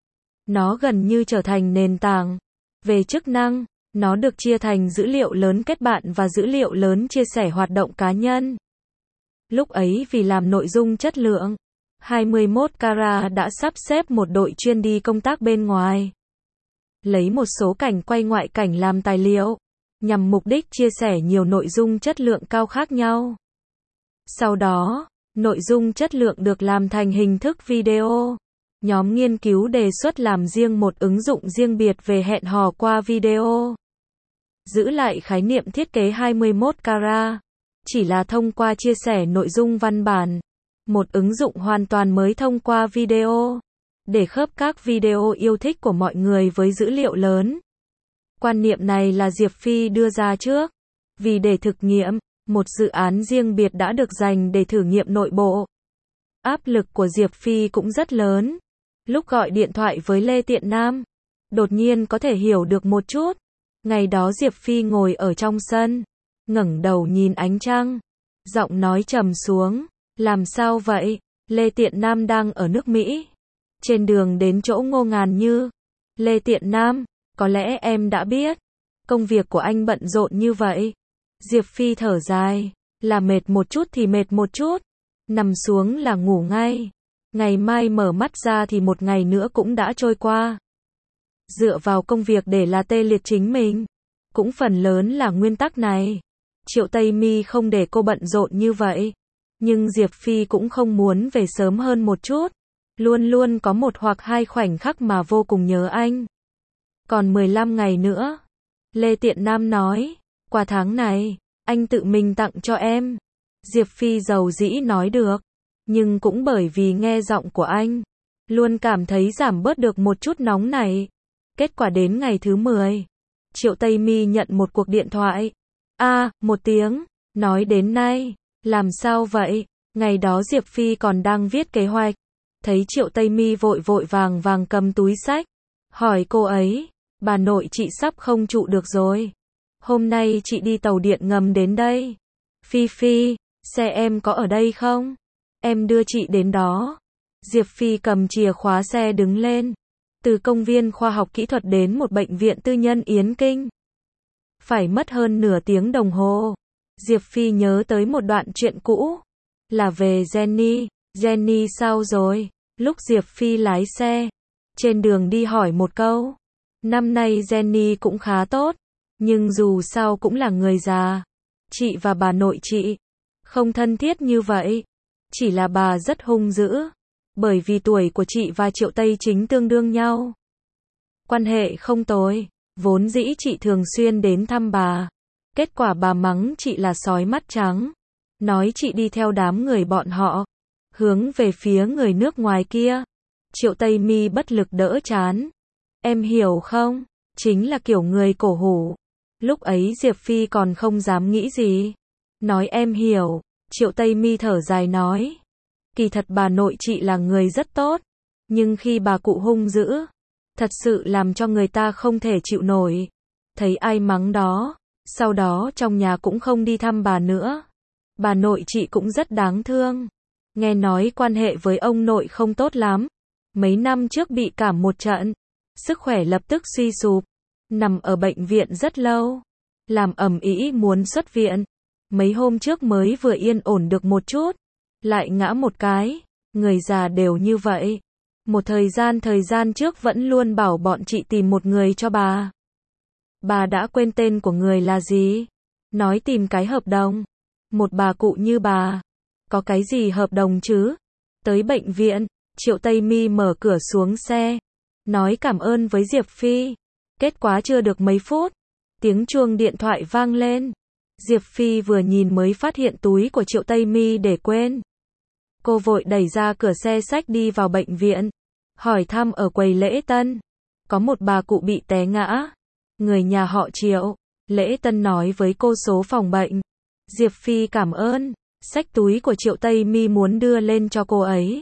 Speaker 1: Nó gần như trở thành nền tảng. Về chức năng, nó được chia thành dữ liệu lớn kết bạn và dữ liệu lớn chia sẻ hoạt động cá nhân. Lúc ấy vì làm nội dung chất lượng, hai mươi mốt carat đã sắp xếp một đội chuyên đi công tác bên ngoài. Lấy một số cảnh quay ngoại cảnh làm tài liệu, nhằm mục đích chia sẻ nhiều nội dung chất lượng cao khác nhau. Sau đó, nội dung chất lượng được làm thành hình thức video. Nhóm nghiên cứu đề xuất làm riêng một ứng dụng riêng biệt về hẹn hò qua video. Giữ lại khái niệm thiết kế hai mươi mốt carat. Chỉ là thông qua chia sẻ nội dung văn bản. Một ứng dụng hoàn toàn mới thông qua video. Để khớp các video yêu thích của mọi người với dữ liệu lớn. Quan niệm này là Diệp Phi đưa ra trước. Vì để thực nghiệm, một dự án riêng biệt đã được dành để thử nghiệm nội bộ. Áp lực của Diệp Phi cũng rất lớn. Lúc gọi điện thoại với Lê Tiện Nam, đột nhiên có thể hiểu được một chút. Ngày đó Diệp Phi ngồi ở trong sân, ngẩng đầu nhìn ánh trăng. Giọng nói trầm xuống, làm sao vậy? Lê Tiện Nam đang ở nước Mỹ. Trên đường đến chỗ Ngô Ngàn Như. Lê Tiện Nam, có lẽ em đã biết. Công việc của anh bận rộn như vậy. Diệp Phi thở dài, là mệt một chút thì mệt một chút. Nằm xuống là ngủ ngay. Ngày mai mở mắt ra thì một ngày nữa cũng đã trôi qua. Dựa vào công việc để là tê liệt chính mình. Cũng phần lớn là nguyên tắc này. Triệu Tây Mi không để cô bận rộn như vậy. Nhưng Diệp Phi cũng không muốn về sớm hơn một chút. Luôn luôn có một hoặc hai khoảnh khắc mà vô cùng nhớ anh. Còn mười lăm ngày nữa. Lê Tiện Nam nói. Qua tháng này, anh tự mình tặng cho em. Diệp Phi giàu dĩ nói được. Nhưng cũng bởi vì nghe giọng của anh. Luôn cảm thấy giảm bớt được một chút nóng này. Kết quả đến ngày thứ mười. Triệu Tây Mi nhận một cuộc điện thoại. A, à, một tiếng. Nói đến nay. Làm sao vậy? Ngày đó Diệp Phi còn đang viết kế hoạch. Thấy Triệu Tây Mi vội vội vàng vàng cầm túi xách. Hỏi cô ấy. Bà nội chị sắp không trụ được rồi. Hôm nay chị đi tàu điện ngầm đến đây. Phi Phi, xe em có ở đây không? Em đưa chị đến đó. Diệp Phi cầm chìa khóa xe đứng lên. Từ công viên khoa học kỹ thuật đến một bệnh viện tư nhân Yến Kinh. Phải mất hơn nửa tiếng đồng hồ. Diệp Phi nhớ tới một đoạn chuyện cũ. Là về Jenny. Jenny sao rồi? Lúc Diệp Phi lái xe. Trên đường đi hỏi một câu. Năm nay Jenny cũng khá tốt. Nhưng dù sao cũng là người già. Chị và bà nội chị. Không thân thiết như vậy. Chỉ là bà rất hung dữ. bởi vì tuổi của chị và Triệu Tây Chính tương đương nhau. Quan hệ không tồi, vốn dĩ chị thường xuyên đến thăm bà. Kết quả bà mắng chị là sói mắt trắng, nói chị đi theo đám người bọn họ, hướng về phía người nước ngoài kia. Triệu Tây Mi bất lực đỡ chán. Em hiểu không? Chính là kiểu người cổ hủ. Lúc ấy Diệp Phi còn không dám nghĩ gì. Nói em hiểu. Triệu Tây Mi thở dài nói. Kỳ thật bà nội chị là người rất tốt. Nhưng khi bà cụ hung dữ, thật sự làm cho người ta không thể chịu nổi. Thấy ai mắng đó. Sau đó trong nhà cũng không đi thăm bà nữa. Bà nội chị cũng rất đáng thương. Nghe nói quan hệ với ông nội không tốt lắm. Mấy năm trước bị cảm một trận. Sức khỏe lập tức suy sụp. Nằm ở bệnh viện rất lâu. Làm ầm ĩ muốn xuất viện. Mấy hôm trước mới vừa yên ổn được một chút. Lại ngã một cái. Người già đều như vậy. Một thời gian thời gian trước vẫn luôn bảo bọn chị tìm một người cho bà. Bà đã quên tên của người là gì? Nói tìm cái hợp đồng. Một bà cụ như bà. Có cái gì hợp đồng chứ? Tới bệnh viện, Triệu Tây Mi mở cửa xuống xe. Nói cảm ơn với Diệp Phi. Kết quả chưa được mấy phút. Tiếng chuông điện thoại vang lên. Diệp Phi vừa nhìn mới phát hiện túi của Triệu Tây Mi để quên. Cô vội đẩy ra cửa xe xách đi vào bệnh viện. Hỏi thăm ở quầy lễ tân. Có một bà cụ bị té ngã. Người nhà họ Triệu. Lễ tân nói với cô số phòng bệnh. Diệp Phi cảm ơn. Xách túi của Triệu Tây Mi muốn đưa lên cho cô ấy.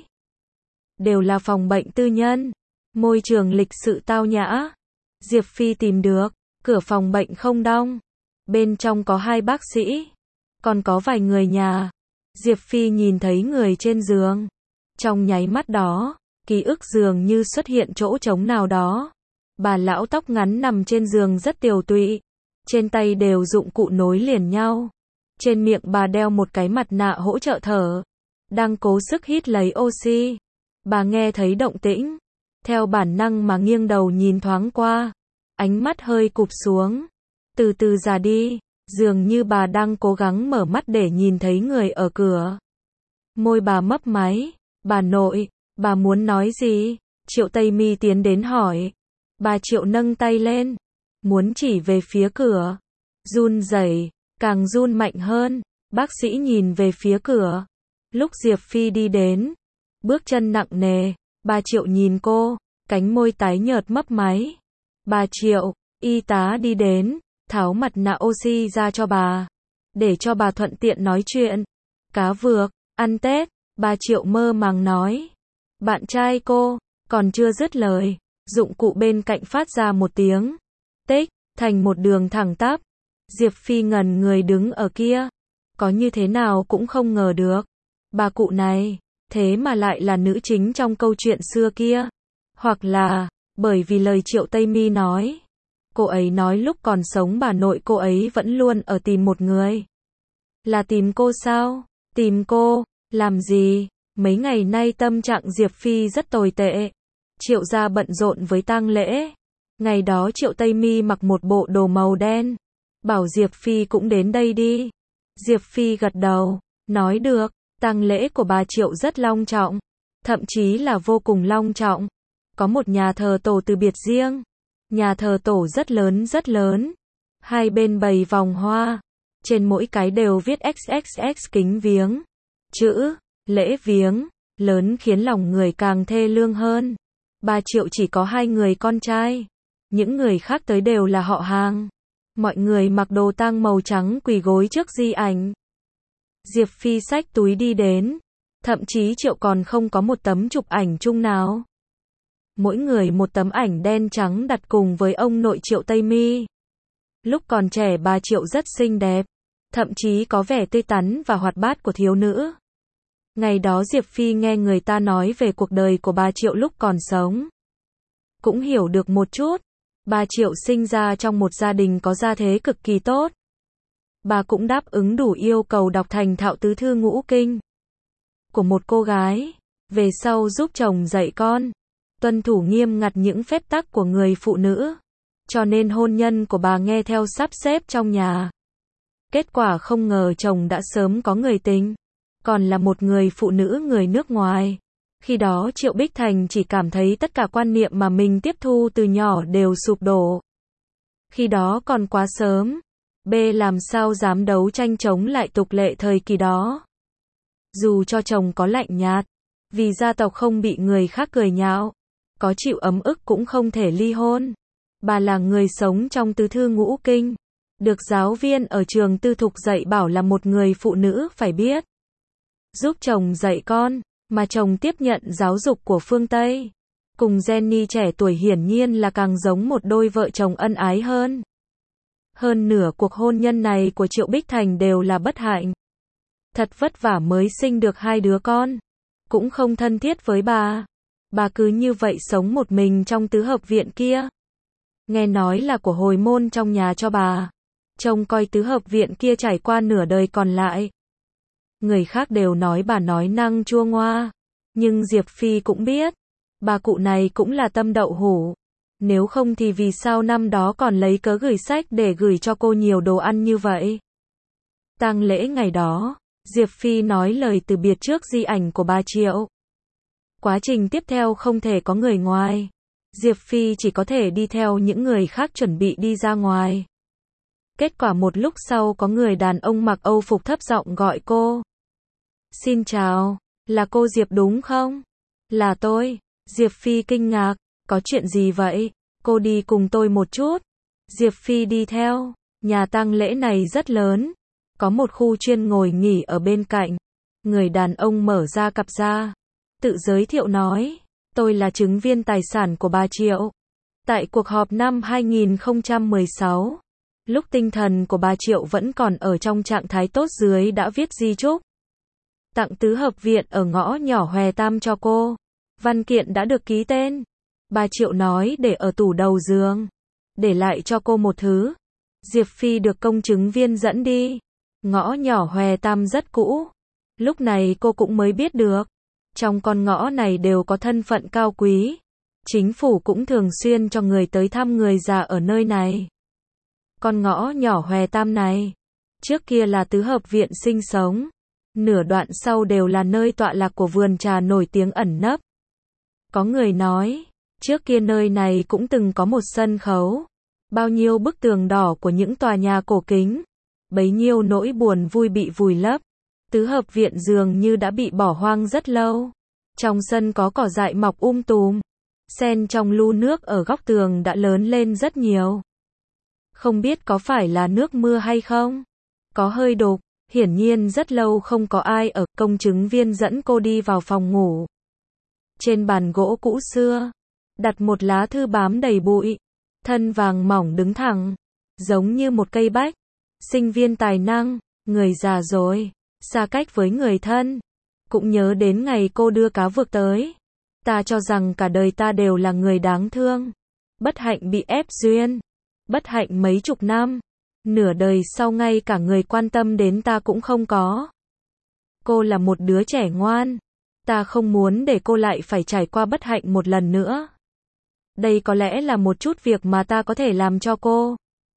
Speaker 1: Đều là phòng bệnh tư nhân. Môi trường lịch sự tao nhã. Diệp Phi tìm được. Cửa phòng bệnh không đóng. Bên trong có hai bác sĩ. Còn có vài người nhà. Diệp Phi nhìn thấy người trên giường. Trong nháy mắt đó, ký ức dường như xuất hiện chỗ trống nào đó. Bà lão tóc ngắn nằm trên giường rất tiều tụy. Trên tay đều dụng cụ nối liền nhau. Trên miệng bà đeo một cái mặt nạ hỗ trợ thở. Đang cố sức hít lấy oxy. Bà nghe thấy động tĩnh. Theo bản năng mà nghiêng đầu nhìn thoáng qua. Ánh mắt hơi cụp xuống. Từ từ già đi. Dường như bà đang cố gắng mở mắt để nhìn thấy người ở cửa. Môi bà mấp máy. Bà nội, bà muốn nói gì? Triệu Tây Mi tiến đến hỏi. Bà Triệu nâng tay lên. Muốn chỉ về phía cửa. Run rẩy, càng run mạnh hơn. Bác sĩ nhìn về phía cửa. Lúc Diệp Phi đi đến. Bước chân nặng nề. Bà Triệu nhìn cô. Cánh môi tái nhợt mấp máy. Bà Triệu, y tá đi đến. Tháo mặt nạ oxy ra cho bà. Để cho bà thuận tiện nói chuyện. Cá vược, ăn Tết. Bà Triệu mơ màng nói. Bạn trai cô, còn chưa dứt lời. Dụng cụ bên cạnh phát ra một tiếng. Tích, thành một đường thẳng tắp. Diệp Phi ngẩn người đứng ở kia. Có như thế nào cũng không ngờ được. Bà cụ này, thế mà lại là nữ chính trong câu chuyện xưa kia. Hoặc là, bởi vì lời Triệu Tây Mi nói. Cô ấy nói lúc còn sống bà nội cô ấy vẫn luôn ở tìm một người. Là tìm cô sao? Tìm cô, làm gì? Mấy ngày nay tâm trạng Diệp Phi rất tồi tệ. Triệu gia bận rộn với tang lễ. Ngày đó Triệu Tây Mi mặc một bộ đồ màu đen. Bảo Diệp Phi cũng đến đây đi. Diệp Phi gật đầu, nói được. Tang lễ của bà Triệu rất long trọng. Thậm chí là vô cùng long trọng. Có một nhà thờ tổ từ biệt riêng. Nhà thờ tổ rất lớn rất lớn. Hai bên bày vòng hoa. Trên mỗi cái đều viết ích ích ích kính viếng. Chữ, lễ viếng, lớn khiến lòng người càng thê lương hơn. Bà Triệu chỉ có hai người con trai. Những người khác tới đều là họ hàng. Mọi người mặc đồ tang màu trắng quỳ gối trước di ảnh. Diệp Phi xách túi đi đến. Thậm chí Triệu còn không có một tấm chụp ảnh chung nào. Mỗi người một tấm ảnh đen trắng đặt cùng với ông nội Triệu Tây Mi. Lúc còn trẻ bà Triệu rất xinh đẹp. Thậm chí có vẻ tươi tắn và hoạt bát của thiếu nữ. Ngày đó Diệp Phi nghe người ta nói về cuộc đời của bà Triệu lúc còn sống. Cũng hiểu được một chút. Bà Triệu sinh ra trong một gia đình có gia thế cực kỳ tốt. Bà cũng đáp ứng đủ yêu cầu đọc thành thạo tứ thư ngũ kinh của một cô gái. Về sau giúp chồng dạy con. Tuân thủ nghiêm ngặt những phép tắc của người phụ nữ. Cho nên hôn nhân của bà nghe theo sắp xếp trong nhà. Kết quả không ngờ chồng đã sớm có người tình. Còn là một người phụ nữ người nước ngoài. Khi đó Triệu Bích Thành chỉ cảm thấy tất cả quan niệm mà mình tiếp thu từ nhỏ đều sụp đổ. Khi đó còn quá sớm. B làm sao dám đấu tranh chống lại tục lệ thời kỳ đó. Dù cho chồng có lạnh nhạt, vì gia tộc không bị người khác cười nhạo, có chịu ấm ức cũng không thể ly hôn. Bà là người sống trong tứ thư ngũ kinh, được giáo viên ở trường tư thục dạy bảo là một người phụ nữ phải biết giúp chồng dạy con, mà chồng tiếp nhận giáo dục của phương Tây. Cùng Jenny trẻ tuổi hiển nhiên là càng giống một đôi vợ chồng ân ái hơn. Hơn nửa cuộc hôn nhân này của Triệu Bích Thành đều là bất hạnh. Thật vất vả mới sinh được hai đứa con. Cũng không thân thiết với bà. Bà cứ như vậy sống một mình trong tứ hợp viện kia. Nghe nói là của hồi môn trong nhà cho bà. Trông coi tứ hợp viện kia trải qua nửa đời còn lại. Người khác đều nói bà nói năng chua ngoa. Nhưng Diệp Phi cũng biết. Bà cụ này cũng là tâm đậu hũ. Nếu không thì vì sao năm đó còn lấy cớ gửi sách để gửi cho cô nhiều đồ ăn như vậy. Tang lễ ngày đó, Diệp Phi nói lời từ biệt trước di ảnh của bà Triệu. Quá trình tiếp theo không thể có người ngoài. Diệp Phi chỉ có thể đi theo những người khác chuẩn bị đi ra ngoài. Kết quả một lúc sau có người đàn ông mặc Âu phục thấp giọng gọi cô. Xin chào, là cô Diệp đúng không? Là tôi. Diệp Phi kinh ngạc, có chuyện gì vậy? Cô đi cùng tôi một chút. Diệp Phi đi theo, nhà tang lễ này rất lớn. Có một khu chuyên ngồi nghỉ ở bên cạnh. Người đàn ông mở ra cặp ra. Tự giới thiệu nói, tôi là chứng viên tài sản của bà Triệu. Tại cuộc họp năm hai nghìn không trăm mười sáu, lúc tinh thần của bà Triệu vẫn còn ở trong trạng thái tốt dưới đã viết di chúc. Tặng tứ hợp viện ở ngõ nhỏ Hòe Tam cho cô. Văn kiện đã được ký tên. Bà Triệu nói để ở tủ đầu giường. Để lại cho cô một thứ. Diệp Phi được công chứng viên dẫn đi. Ngõ nhỏ Hòe Tam rất cũ. Lúc này cô cũng mới biết được. Trong con ngõ này đều có thân phận cao quý. Chính phủ cũng thường xuyên cho người tới thăm người già ở nơi này. Con ngõ nhỏ Hòe Tam này, trước kia là tứ hợp viện sinh sống. Nửa đoạn sau đều là nơi tọa lạc của vườn trà nổi tiếng ẩn nấp. Có người nói, trước kia nơi này cũng từng có một sân khấu. Bao nhiêu bức tường đỏ của những tòa nhà cổ kính. Bấy nhiêu nỗi buồn vui bị vùi lấp. Tứ hợp viện dường như đã bị bỏ hoang rất lâu. Trong sân có cỏ dại mọc um tùm. Sen trong lu nước ở góc tường đã lớn lên rất nhiều. Không biết có phải là nước mưa hay không? Có hơi đục, hiển nhiên rất lâu không có ai ở. Công chứng viên dẫn cô đi vào phòng ngủ. Trên bàn gỗ cũ xưa, đặt một lá thư bám đầy bụi. Thân vàng mỏng đứng thẳng, giống như một cây bách. Sinh viên tài năng, người già rồi, xa cách với người thân. Cũng nhớ đến ngày cô đưa cá vược tới. Ta cho rằng cả đời ta đều là người đáng thương. Bất hạnh bị ép duyên. Bất hạnh mấy chục năm. Nửa đời sau ngay cả người quan tâm đến ta cũng không có. Cô là một đứa trẻ ngoan. Ta không muốn để cô lại phải trải qua bất hạnh một lần nữa. Đây có lẽ là một chút việc mà ta có thể làm cho cô.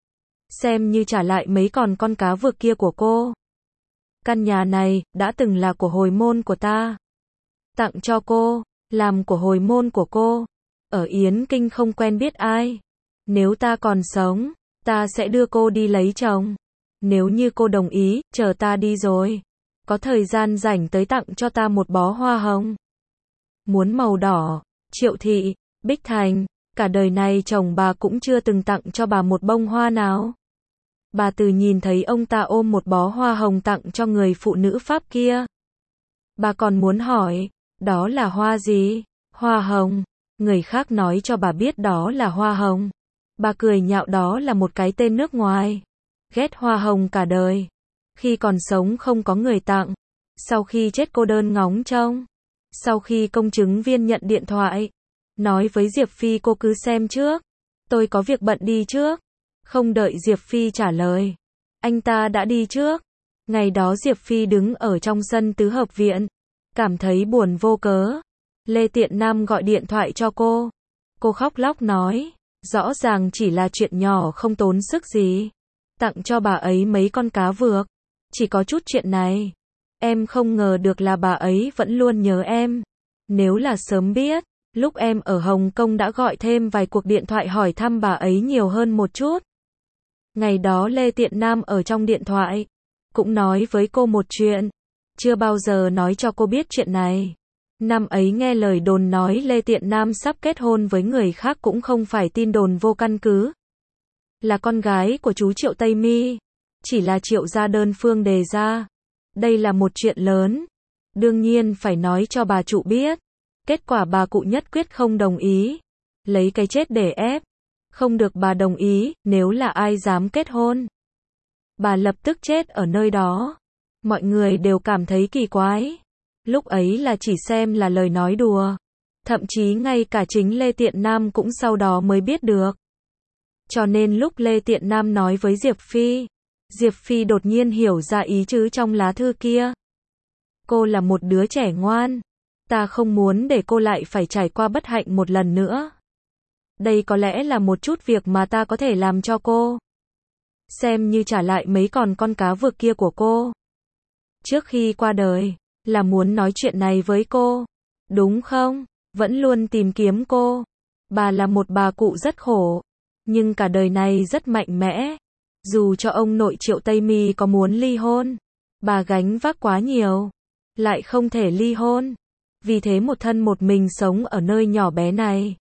Speaker 1: Xem như trả lại mấy con con cá vược kia của cô. Căn nhà này, đã từng là của hồi môn của ta. Tặng cho cô, làm của hồi môn của cô. Ở Yến Kinh không quen biết ai. Nếu ta còn sống, ta sẽ đưa cô đi lấy chồng. Nếu như cô đồng ý, chờ ta đi rồi. Có thời gian rảnh tới tặng cho ta một bó hoa hồng. Muốn màu đỏ, Triệu Thị, Bích Thành, cả đời này chồng bà cũng chưa từng tặng cho bà một bông hoa nào. Bà từ nhìn thấy ông ta ôm một bó hoa hồng tặng cho người phụ nữ Pháp kia. Bà còn muốn hỏi, đó là hoa gì? Hoa hồng. Người khác nói cho bà biết đó là hoa hồng. Bà cười nhạo đó là một cái tên nước ngoài. Ghét hoa hồng cả đời. Khi còn sống không có người tặng. Sau khi chết cô đơn ngóng trông. Sau khi công chứng viên nhận điện thoại, nói với Diệp Phi cô cứ xem trước. Tôi có việc bận đi trước. Không đợi Diệp Phi trả lời. Anh ta đã đi trước. Ngày đó Diệp Phi đứng ở trong sân tứ hợp viện. Cảm thấy buồn vô cớ. Lê Tiện Nam gọi điện thoại cho cô. Cô khóc lóc nói. Rõ ràng chỉ là chuyện nhỏ không tốn sức gì. Tặng cho bà ấy mấy con cá vược. Chỉ có chút chuyện này. Em không ngờ được là bà ấy vẫn luôn nhớ em. Nếu là sớm biết, lúc em ở Hồng Kông đã gọi thêm vài cuộc điện thoại hỏi thăm bà ấy nhiều hơn một chút. Ngày đó Lê Tiện Nam ở trong điện thoại, cũng nói với cô một chuyện, chưa bao giờ nói cho cô biết chuyện này. Năm ấy nghe lời đồn nói Lê Tiện Nam sắp kết hôn với người khác cũng không phải tin đồn vô căn cứ. Là con gái của chú Triệu Tây Mi, chỉ là Triệu gia đơn phương đề ra. Đây là một chuyện lớn, đương nhiên phải nói cho bà chủ biết. Kết quả bà cụ nhất quyết không đồng ý, lấy cái chết để ép. Không được bà đồng ý, nếu là ai dám kết hôn, bà lập tức chết ở nơi đó. Mọi người đều cảm thấy kỳ quái. Lúc ấy là chỉ xem là lời nói đùa. Thậm chí ngay cả chính Lê Tiện Nam cũng sau đó mới biết được. Cho nên lúc Lê Tiện Nam nói với Diệp Phi, Diệp Phi đột nhiên hiểu ra ý chứ trong lá thư kia. Cô là một đứa trẻ ngoan. Ta không muốn để cô lại phải trải qua bất hạnh một lần nữa. Đây có lẽ là một chút việc mà ta có thể làm cho cô. Xem như trả lại mấy con con cá vực kia của cô. Trước khi qua đời, là muốn nói chuyện này với cô. Đúng không? Vẫn luôn tìm kiếm cô. Bà là một bà cụ rất khổ. Nhưng cả đời này rất mạnh mẽ. Dù cho ông nội Triệu Tây Mi có muốn ly hôn, bà gánh vác quá nhiều, lại không thể ly hôn. Vì thế một thân một mình sống ở nơi nhỏ bé này.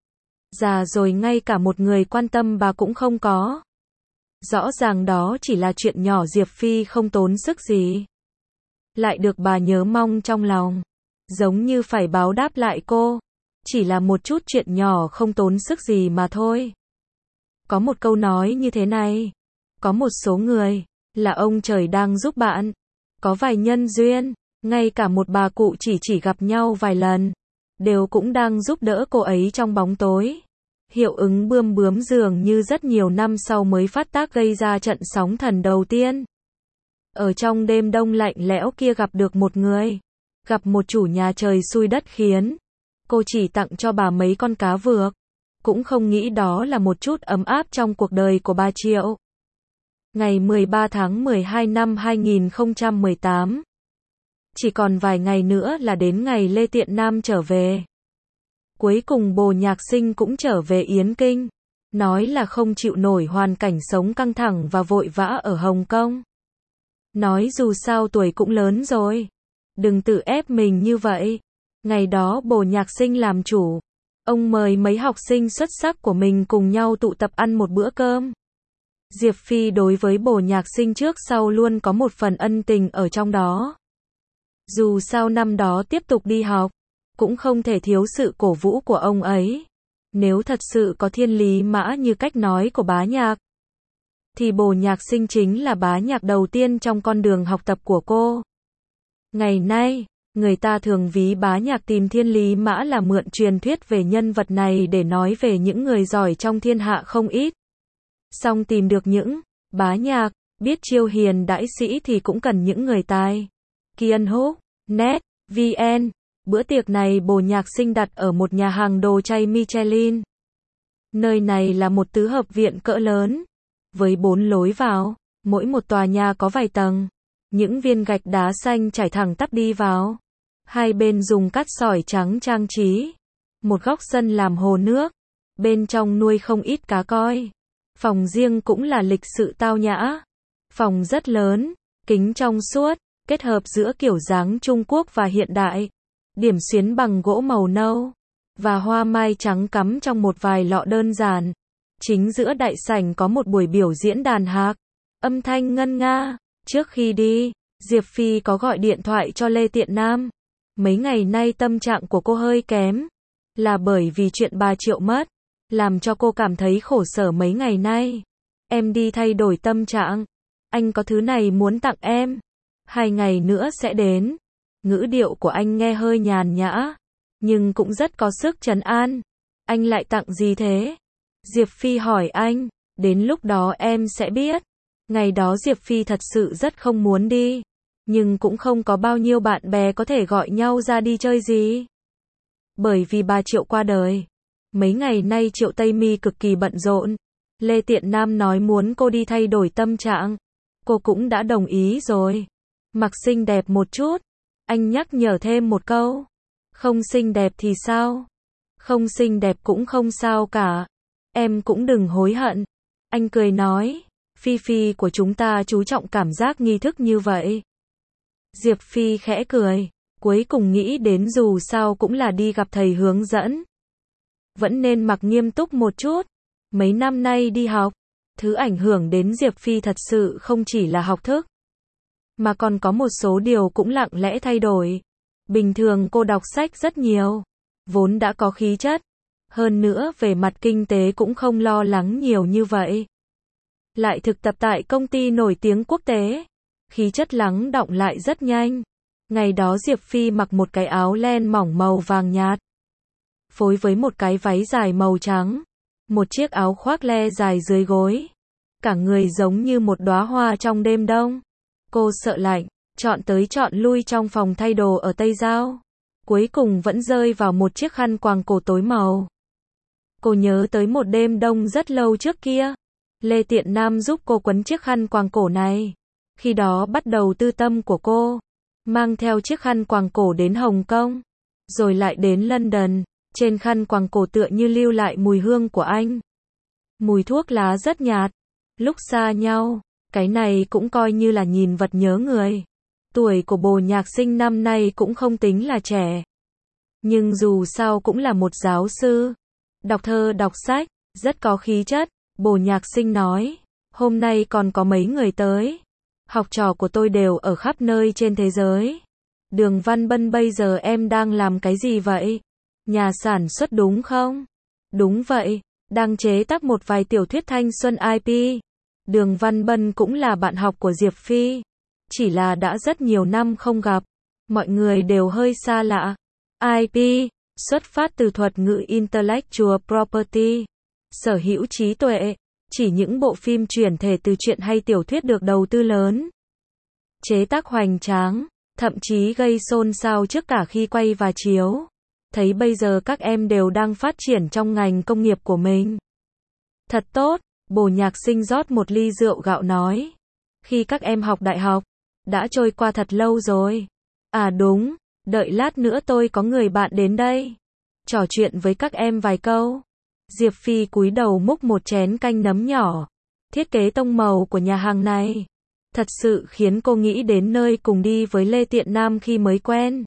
Speaker 1: Già rồi ngay cả một người quan tâm bà cũng không có. Rõ ràng đó chỉ là chuyện nhỏ Diệp Phi không tốn sức gì. Lại được bà nhớ mong trong lòng. Giống như phải báo đáp lại cô. Chỉ là một chút chuyện nhỏ không tốn sức gì mà thôi. Có một câu nói như thế này. Có một số người, là ông trời đang giúp bạn. Có vài nhân duyên, ngay cả một bà cụ chỉ chỉ gặp nhau vài lần, đều cũng đang giúp đỡ cô ấy trong bóng tối. Hiệu ứng bươm bướm dường như rất nhiều năm sau mới phát tác gây ra trận sóng thần đầu tiên. Ở trong đêm đông lạnh lẽo kia gặp được một người, gặp một chủ nhà trời xui đất khiến. Cô chỉ tặng cho bà mấy con cá vược, cũng không nghĩ đó là một chút ấm áp trong cuộc đời của bà Triệu. Ngày mười ba tháng mười hai năm hai nghìn không trăm mười tám. Chỉ còn vài ngày nữa là đến ngày Lê Tiện Nam trở về. Cuối cùng Bồ Nhạc Sinh cũng trở về Yến Kinh. Nói là không chịu nổi hoàn cảnh sống căng thẳng và vội vã ở Hồng Kông. Nói dù sao tuổi cũng lớn rồi. Đừng tự ép mình như vậy. Ngày đó Bồ Nhạc Sinh làm chủ. Ông mời mấy học sinh xuất sắc của mình cùng nhau tụ tập ăn một bữa cơm. Diệp Phi đối với Bồ Nhạc Sinh trước sau luôn có một phần ân tình ở trong đó. Dù sao năm đó tiếp tục đi học, cũng không thể thiếu sự cổ vũ của ông ấy. Nếu thật sự có thiên lý mã như cách nói của Bá Nhạc, thì Bồ Nhạc Sinh chính là bá nhạc đầu tiên trong con đường học tập của cô. Ngày nay, người ta thường ví Bá Nhạc tìm thiên lý mã là mượn truyền thuyết về nhân vật này để nói về những người giỏi trong thiên hạ không ít. Song tìm được những Bá Nhạc biết chiêu hiền đãi sĩ thì cũng cần những người tài. Kiên Húc, Net, vê en. Bữa tiệc này Bồ Nhạc Sinh đặt ở một nhà hàng đồ chay Michelin. Nơi này là một tứ hợp viện cỡ lớn, với bốn lối vào, mỗi một tòa nhà có vài tầng. Những viên gạch đá xanh trải thẳng tắp đi vào. Hai bên dùng cát sỏi trắng trang trí. Một góc sân làm hồ nước. Bên trong nuôi không ít cá koi. Phòng riêng cũng là lịch sự tao nhã. Phòng rất lớn, kính trong suốt, kết hợp giữa kiểu dáng Trung Quốc và hiện đại. Điểm xuyến bằng gỗ màu nâu và hoa mai trắng cắm trong một vài lọ đơn giản. Chính giữa đại sảnh có một buổi biểu diễn đàn hạc, âm thanh ngân nga. Trước khi đi, Diệp Phi có gọi điện thoại cho Lê Tiện Nam. Mấy ngày nay tâm trạng của cô hơi kém, là bởi vì chuyện bà Triệu mất, làm cho cô cảm thấy khổ sở mấy ngày nay. Em đi thay đổi tâm trạng, anh có thứ này muốn tặng em, hai ngày nữa sẽ đến. Ngữ điệu của anh nghe hơi nhàn nhã, nhưng cũng rất có sức trấn an. Anh lại tặng gì thế? Diệp Phi hỏi anh, đến lúc đó em sẽ biết. Ngày đó Diệp Phi thật sự rất không muốn đi, nhưng cũng không có bao nhiêu bạn bè có thể gọi nhau ra đi chơi gì. Bởi vì bà Triệu qua đời, mấy ngày nay Triệu Tây Mi cực kỳ bận rộn. Lê Tiện Nam nói muốn cô đi thay đổi tâm trạng, cô cũng đã đồng ý rồi. Mặc xinh đẹp một chút. Anh nhắc nhở thêm một câu, Không xinh đẹp thì sao? Không xinh đẹp cũng không sao cả. Em cũng đừng hối hận. Anh cười nói, Phi Phi của chúng ta chú trọng cảm giác nghi thức như vậy. Diệp Phi khẽ cười, cuối cùng nghĩ đến dù sao cũng là đi gặp thầy hướng dẫn. Vẫn nên mặc nghiêm túc một chút. Mấy năm nay đi học, thứ ảnh hưởng đến Diệp Phi thật sự không chỉ là học thức, mà còn có một số điều cũng lặng lẽ thay đổi. Bình thường cô đọc sách rất nhiều, vốn đã có khí chất. Hơn nữa về mặt kinh tế cũng không lo lắng nhiều như vậy. Lại thực tập tại công ty nổi tiếng quốc tế, khí chất lắng đọng lại rất nhanh. Ngày đó Diệp Phi mặc một cái áo len mỏng màu vàng nhạt, phối với một cái váy dài màu trắng, một chiếc áo khoác le dài dưới gối. Cả người giống như một đóa hoa trong đêm đông. Cô sợ lạnh, chọn tới chọn lui trong phòng thay đồ ở Tây Giao. Cuối cùng vẫn rơi vào một chiếc khăn quàng cổ tối màu. Cô nhớ tới một đêm đông rất lâu trước kia. Lê Tiện Nam giúp cô quấn chiếc khăn quàng cổ này. Khi đó bắt đầu tư tâm của cô. Mang theo chiếc khăn quàng cổ đến Hồng Kông. Rồi lại đến London. Trên khăn quàng cổ tựa như lưu lại mùi hương của anh. Mùi thuốc lá rất nhạt. Lúc xa nhau, cái này cũng coi như là nhìn vật nhớ người. Tuổi của Bồ Nhạc Sinh năm nay cũng không tính là trẻ. Nhưng dù sao cũng là một giáo sư. Đọc thơ đọc sách, rất có khí chất. Bồ Nhạc Sinh nói, hôm nay còn có mấy người tới. Học trò của tôi đều ở khắp nơi trên thế giới. Đường Văn Bân, bây giờ em đang làm cái gì vậy? Nhà sản xuất đúng không? Đúng vậy, đang chế tác một vài tiểu thuyết thanh xuân i pê. Đường Văn Bân cũng là bạn học của Diệp Phi. Chỉ là đã rất nhiều năm không gặp. Mọi người đều hơi xa lạ. i pê, xuất phát từ thuật ngữ Intellectual Property. Sở hữu trí tuệ. Chỉ những bộ phim chuyển thể từ truyện hay tiểu thuyết được đầu tư lớn. Chế tác hoành tráng. Thậm chí gây xôn xao trước cả khi quay và chiếu. Thấy bây giờ các em đều đang phát triển trong ngành công nghiệp của mình. Thật tốt, Bồ Nhạc Sinh rót một ly rượu gạo nói. Khi các em học đại học, đã trôi qua thật lâu rồi. À đúng, đợi lát nữa tôi có người bạn đến đây. Trò chuyện với các em vài câu. Diệp Phi cúi đầu múc một chén canh nấm nhỏ. Thiết kế tông màu của nhà hàng này thật sự khiến cô nghĩ đến nơi cùng đi với Lê Tiện Nam khi mới quen.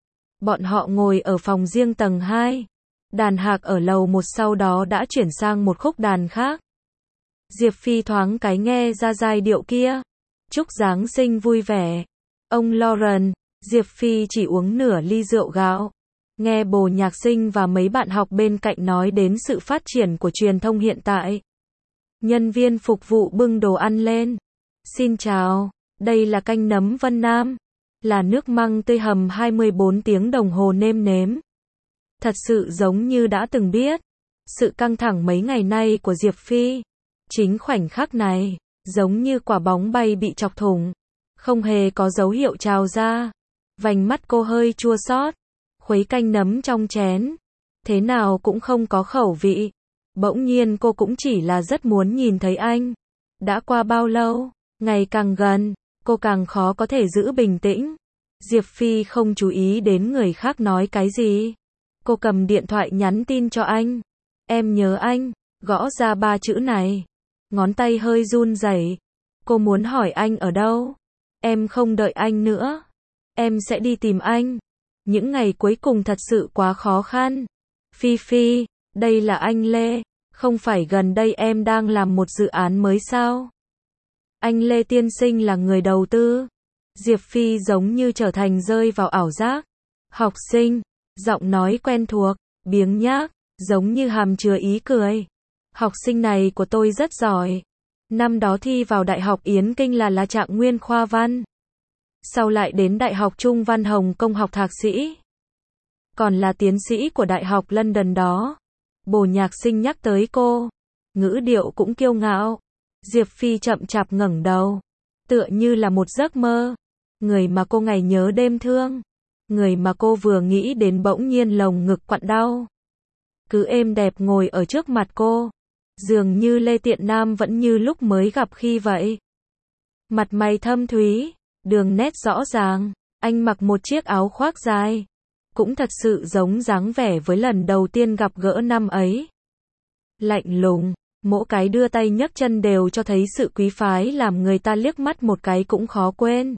Speaker 1: Bọn họ ngồi ở phòng riêng tầng hai. Đàn hạc ở lầu một sau đó đã chuyển sang một khúc đàn khác. Diệp Phi thoáng cái nghe ra giai điệu kia. Chúc Giáng sinh vui vẻ. Ông Lauren, Diệp Phi chỉ uống nửa ly rượu gạo. Nghe Bồ Nhạc Sinh và mấy bạn học bên cạnh nói đến sự phát triển của truyền thông hiện tại. Nhân viên phục vụ bưng đồ ăn lên. Xin chào, đây là canh nấm Vân Nam. Là nước măng tươi hầm hai mươi bốn tiếng đồng hồ nêm nếm. Thật sự giống như đã từng biết. Sự căng thẳng mấy ngày nay của Diệp Phi. Chính khoảnh khắc này, giống như quả bóng bay bị chọc thủng. Không hề có dấu hiệu trào ra. Vành mắt cô hơi chua xót. Khuấy canh nấm trong chén. Thế nào cũng không có khẩu vị. Bỗng nhiên cô cũng chỉ là rất muốn nhìn thấy anh. Đã qua bao lâu, ngày càng gần, cô càng khó có thể giữ bình tĩnh. Diệp Phi không chú ý đến người khác nói cái gì. Cô cầm điện thoại nhắn tin cho anh. Em nhớ anh, gõ ra ba chữ này. Ngón tay hơi run rẩy. Cô muốn hỏi anh ở đâu. Em không đợi anh nữa. Em sẽ đi tìm anh. Những ngày cuối cùng thật sự quá khó khăn. Phi Phi, đây là anh Lê. Không phải gần đây em đang làm một dự án mới sao? Anh Lê tiên sinh là người đầu tư. Diệp Phi giống như trở thành rơi vào ảo giác. Học sinh, giọng nói quen thuộc, biếng nhác, giống như hàm chứa ý cười. Học sinh này của tôi rất giỏi. Năm đó thi vào Đại học Yến Kinh là là trạng nguyên khoa văn. Sau lại đến Đại học Trung Văn Hồng Kông học thạc sĩ. Còn là tiến sĩ của Đại học London đó. Bồ Nhạc Sinh nhắc tới cô. Ngữ điệu cũng kiêu ngạo. Diệp Phi chậm chạp ngẩng đầu. Tựa như là một giấc mơ. Người mà cô ngày nhớ đêm thương. Người mà cô vừa nghĩ đến bỗng nhiên lồng ngực quặn đau. Cứ êm đẹp ngồi ở trước mặt cô. Dường như Lê Tiện Nam vẫn như lúc mới gặp khi vậy. Mặt mày thâm thúy, đường nét rõ ràng. Anh mặc một chiếc áo khoác dài. cũng thật sự giống dáng vẻ với lần đầu tiên gặp gỡ năm ấy. Lạnh lùng, mỗi cái đưa tay nhấc chân đều cho thấy sự quý phái làm người ta liếc mắt một cái cũng khó quên.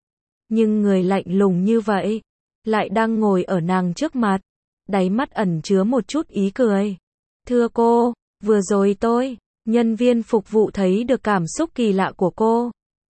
Speaker 1: Nhưng người lạnh lùng như vậy, lại đang ngồi ở nàng trước mặt, đáy mắt ẩn chứa một chút ý cười. Thưa cô, vừa rồi tôi, nhân viên phục vụ thấy được cảm xúc kỳ lạ của cô.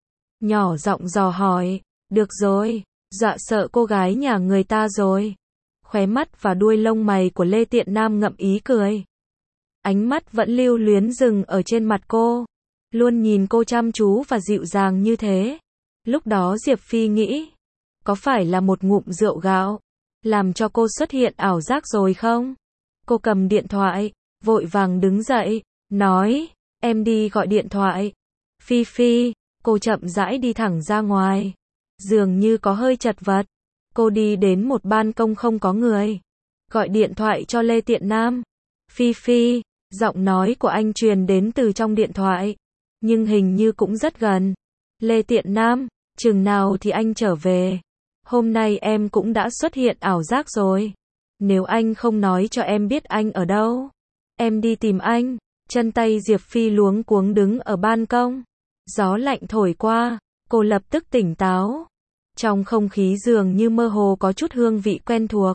Speaker 1: Nhỏ giọng dò hỏi, được rồi, dọa sợ cô gái nhà người ta rồi. Khóe mắt và đuôi lông mày của Lê Tiện Nam ngậm ý cười. Ánh mắt vẫn lưu luyến dừng ở trên mặt cô, luôn nhìn cô chăm chú và dịu dàng như thế. Lúc đó Diệp Phi nghĩ, có phải là một ngụm rượu gạo, làm cho cô xuất hiện ảo giác rồi không? Cô cầm điện thoại, vội vàng đứng dậy, nói, em đi gọi điện thoại. Phi Phi, cô chậm rãi đi thẳng ra ngoài, dường như có hơi chật vật. Cô đi đến một ban công không có người, gọi điện thoại cho Lê Tiện Nam. Phi Phi, giọng nói của anh truyền đến từ trong điện thoại, nhưng hình như cũng rất gần. Lê Tiện Nam, chừng nào thì anh trở về? Hôm nay em cũng đã xuất hiện ảo giác rồi. Nếu anh không nói cho em biết anh ở đâu, em đi tìm anh. Chân tay Diệp Phi luống cuống đứng ở ban công. Gió lạnh thổi qua, cô lập tức tỉnh táo. Trong không khí dường như mơ hồ có chút hương vị quen thuộc.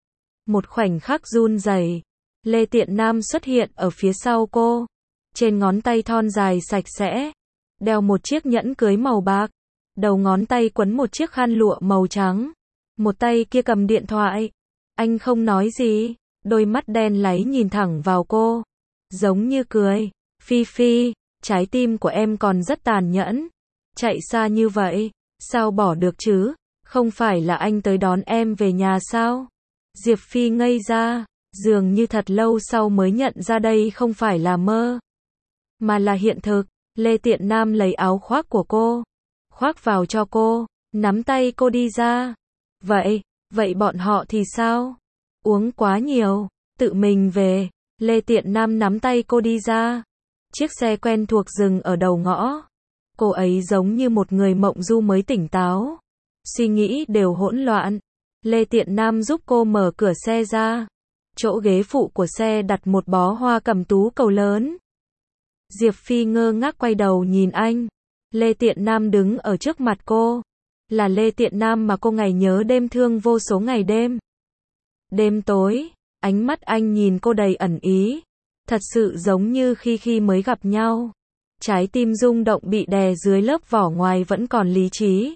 Speaker 1: Một khoảnh khắc run rẩy, Lê Tiện Nam xuất hiện ở phía sau cô. Trên ngón tay thon dài sạch sẽ, đeo một chiếc nhẫn cưới màu bạc. Đầu ngón tay quấn một chiếc khăn lụa màu trắng. Một tay kia cầm điện thoại. Anh không nói gì, đôi mắt đen láy nhìn thẳng vào cô, giống như cười. Phi Phi, trái tim của em còn rất tàn nhẫn. Chạy xa như vậy, sao bỏ được chứ? Không phải là anh tới đón em về nhà sao? Diệp Phi ngây ra, dường như thật lâu sau mới nhận ra đây không phải là mơ, mà là hiện thực. Lê Tiện Nam lấy áo khoác của cô, khoác vào cho cô, nắm tay cô đi ra. Vậy, vậy bọn họ thì sao? Uống quá nhiều, tự mình về. Lê Tiện Nam nắm tay cô đi ra. Chiếc xe quen thuộc dừng ở đầu ngõ. Cô ấy giống như một người mộng du mới tỉnh táo. Suy nghĩ đều hỗn loạn. Lê Tiện Nam giúp cô mở cửa xe ra. Chỗ ghế phụ của xe đặt một bó hoa cẩm tú cầu lớn. Diệp Phi ngơ ngác quay đầu nhìn anh. Lê Tiện Nam đứng ở trước mặt cô. Là Lê Tiện Nam mà cô ngày nhớ đêm thương vô số ngày đêm. Đêm tối, ánh mắt anh nhìn cô đầy ẩn ý. Thật sự giống như khi khi mới gặp nhau. Trái tim rung động bị đè dưới lớp vỏ ngoài vẫn còn lý trí.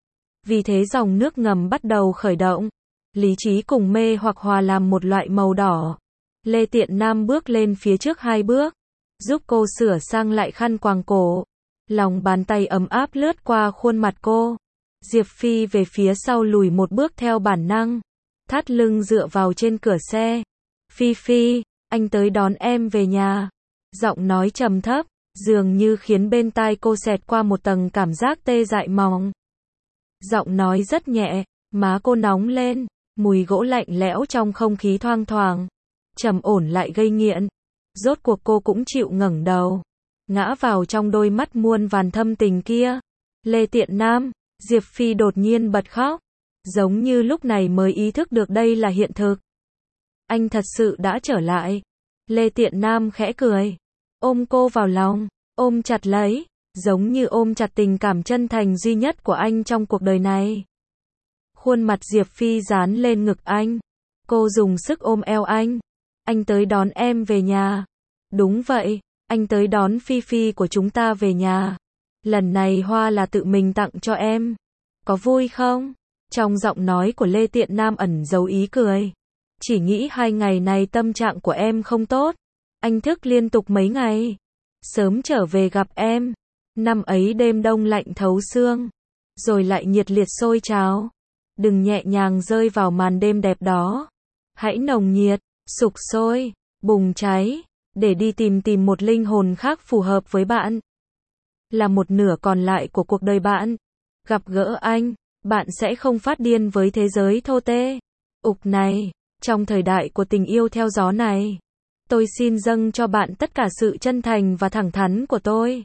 Speaker 1: Vì thế dòng nước ngầm bắt đầu khởi động. Lý trí cùng mê hoặc hòa làm một loại màu đỏ. Lê Tiện Nam bước lên phía trước hai bước, giúp cô sửa sang lại khăn quàng cổ. Lòng bàn tay ấm áp lướt qua khuôn mặt cô. Diệp Phi về phía sau lùi một bước theo bản năng, thắt lưng dựa vào trên cửa xe. Phi Phi, anh tới đón em về nhà. Giọng nói trầm thấp, dường như khiến bên tai cô xẹt qua một tầng cảm giác tê dại mỏng. Giọng nói rất nhẹ, má cô nóng lên, mùi gỗ lạnh lẽo trong không khí thoang thoảng, trầm ổn lại gây nghiện. Rốt cuộc cô cũng chịu ngẩng đầu, ngã vào trong đôi mắt muôn vàn thâm tình kia. Lê Tiện Nam, Diệp Phi đột nhiên bật khóc, giống như lúc này mới ý thức được đây là hiện thực. Anh thật sự đã trở lại. Lê Tiện Nam khẽ cười, ôm cô vào lòng, ôm chặt lấy, giống như ôm chặt tình cảm chân thành duy nhất của anh trong cuộc đời này. Khuôn mặt Diệp Phi dán lên ngực anh. Cô dùng sức ôm eo anh. Anh tới đón em về nhà. Đúng vậy, anh tới đón Phi Phi của chúng ta về nhà. Lần này hoa là tự mình tặng cho em. Có vui không? Trong giọng nói của Lê Tiện Nam ẩn giấu ý cười. Chỉ nghĩ hai ngày này tâm trạng của em không tốt. Anh thức liên tục mấy ngày. Sớm trở về gặp em. Năm ấy đêm đông lạnh thấu xương. Rồi lại nhiệt liệt sôi trào. Đừng nhẹ nhàng rơi vào màn đêm đẹp đó. Hãy nồng nhiệt, sục sôi, bùng cháy. Để đi tìm tìm một linh hồn khác phù hợp với bạn. Là một nửa còn lại của cuộc đời bạn. Gặp gỡ anh, bạn sẽ không phát điên với thế giới thô tê ục này. Trong thời đại của tình yêu theo gió này, tôi xin dâng cho bạn tất cả sự chân thành và thẳng thắn của tôi.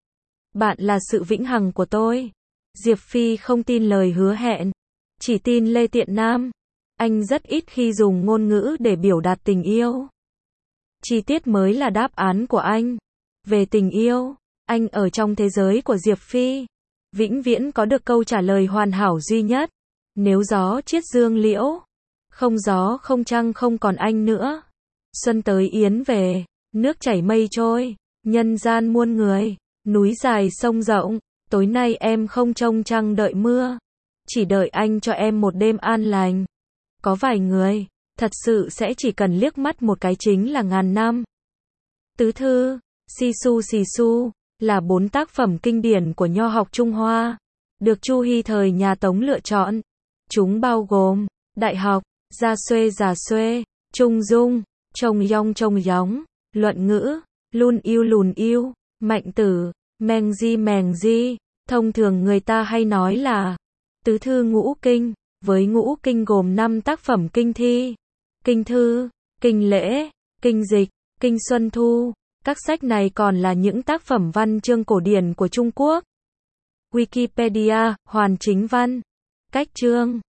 Speaker 1: Bạn là sự vĩnh hằng của tôi. Diệp Phi không tin lời hứa hẹn, chỉ tin Lê Tiện Nam. Anh rất ít khi dùng ngôn ngữ để biểu đạt tình yêu. Chi tiết mới là đáp án của anh. Về tình yêu, anh ở trong thế giới của Diệp Phi. Vĩnh viễn có được câu trả lời hoàn hảo duy nhất. Nếu gió chiết dương liễu, không gió không trăng không còn anh nữa. Xuân tới yến về, nước chảy mây trôi, nhân gian muôn người, núi dài sông rộng, tối nay em không trông trăng đợi mưa, chỉ đợi anh cho em một đêm an lành. Có vài người, thật sự sẽ chỉ cần liếc mắt một cái chính là ngàn năm. Tứ thư, Si Su Xì Su, là bốn tác phẩm kinh điển của nho học Trung Hoa, được Chu Hy thời nhà Tống lựa chọn. Chúng bao gồm Đại học, Gia Xuê Già Xuê, Trung Dung, Trông Yong Trông Yóng, Luận Ngữ, Lun Yêu Lùn Yêu, Mạnh Tử, Mèng Di Mèng Di. Thông thường người ta hay nói là tứ thư ngũ kinh, với ngũ kinh gồm năm tác phẩm kinh thi, kinh thư, kinh lễ, kinh dịch, kinh xuân thu. Các sách này còn là những tác phẩm văn chương cổ điển của Trung Quốc. Wikipedia, Hoàn Chính Văn. Cách chương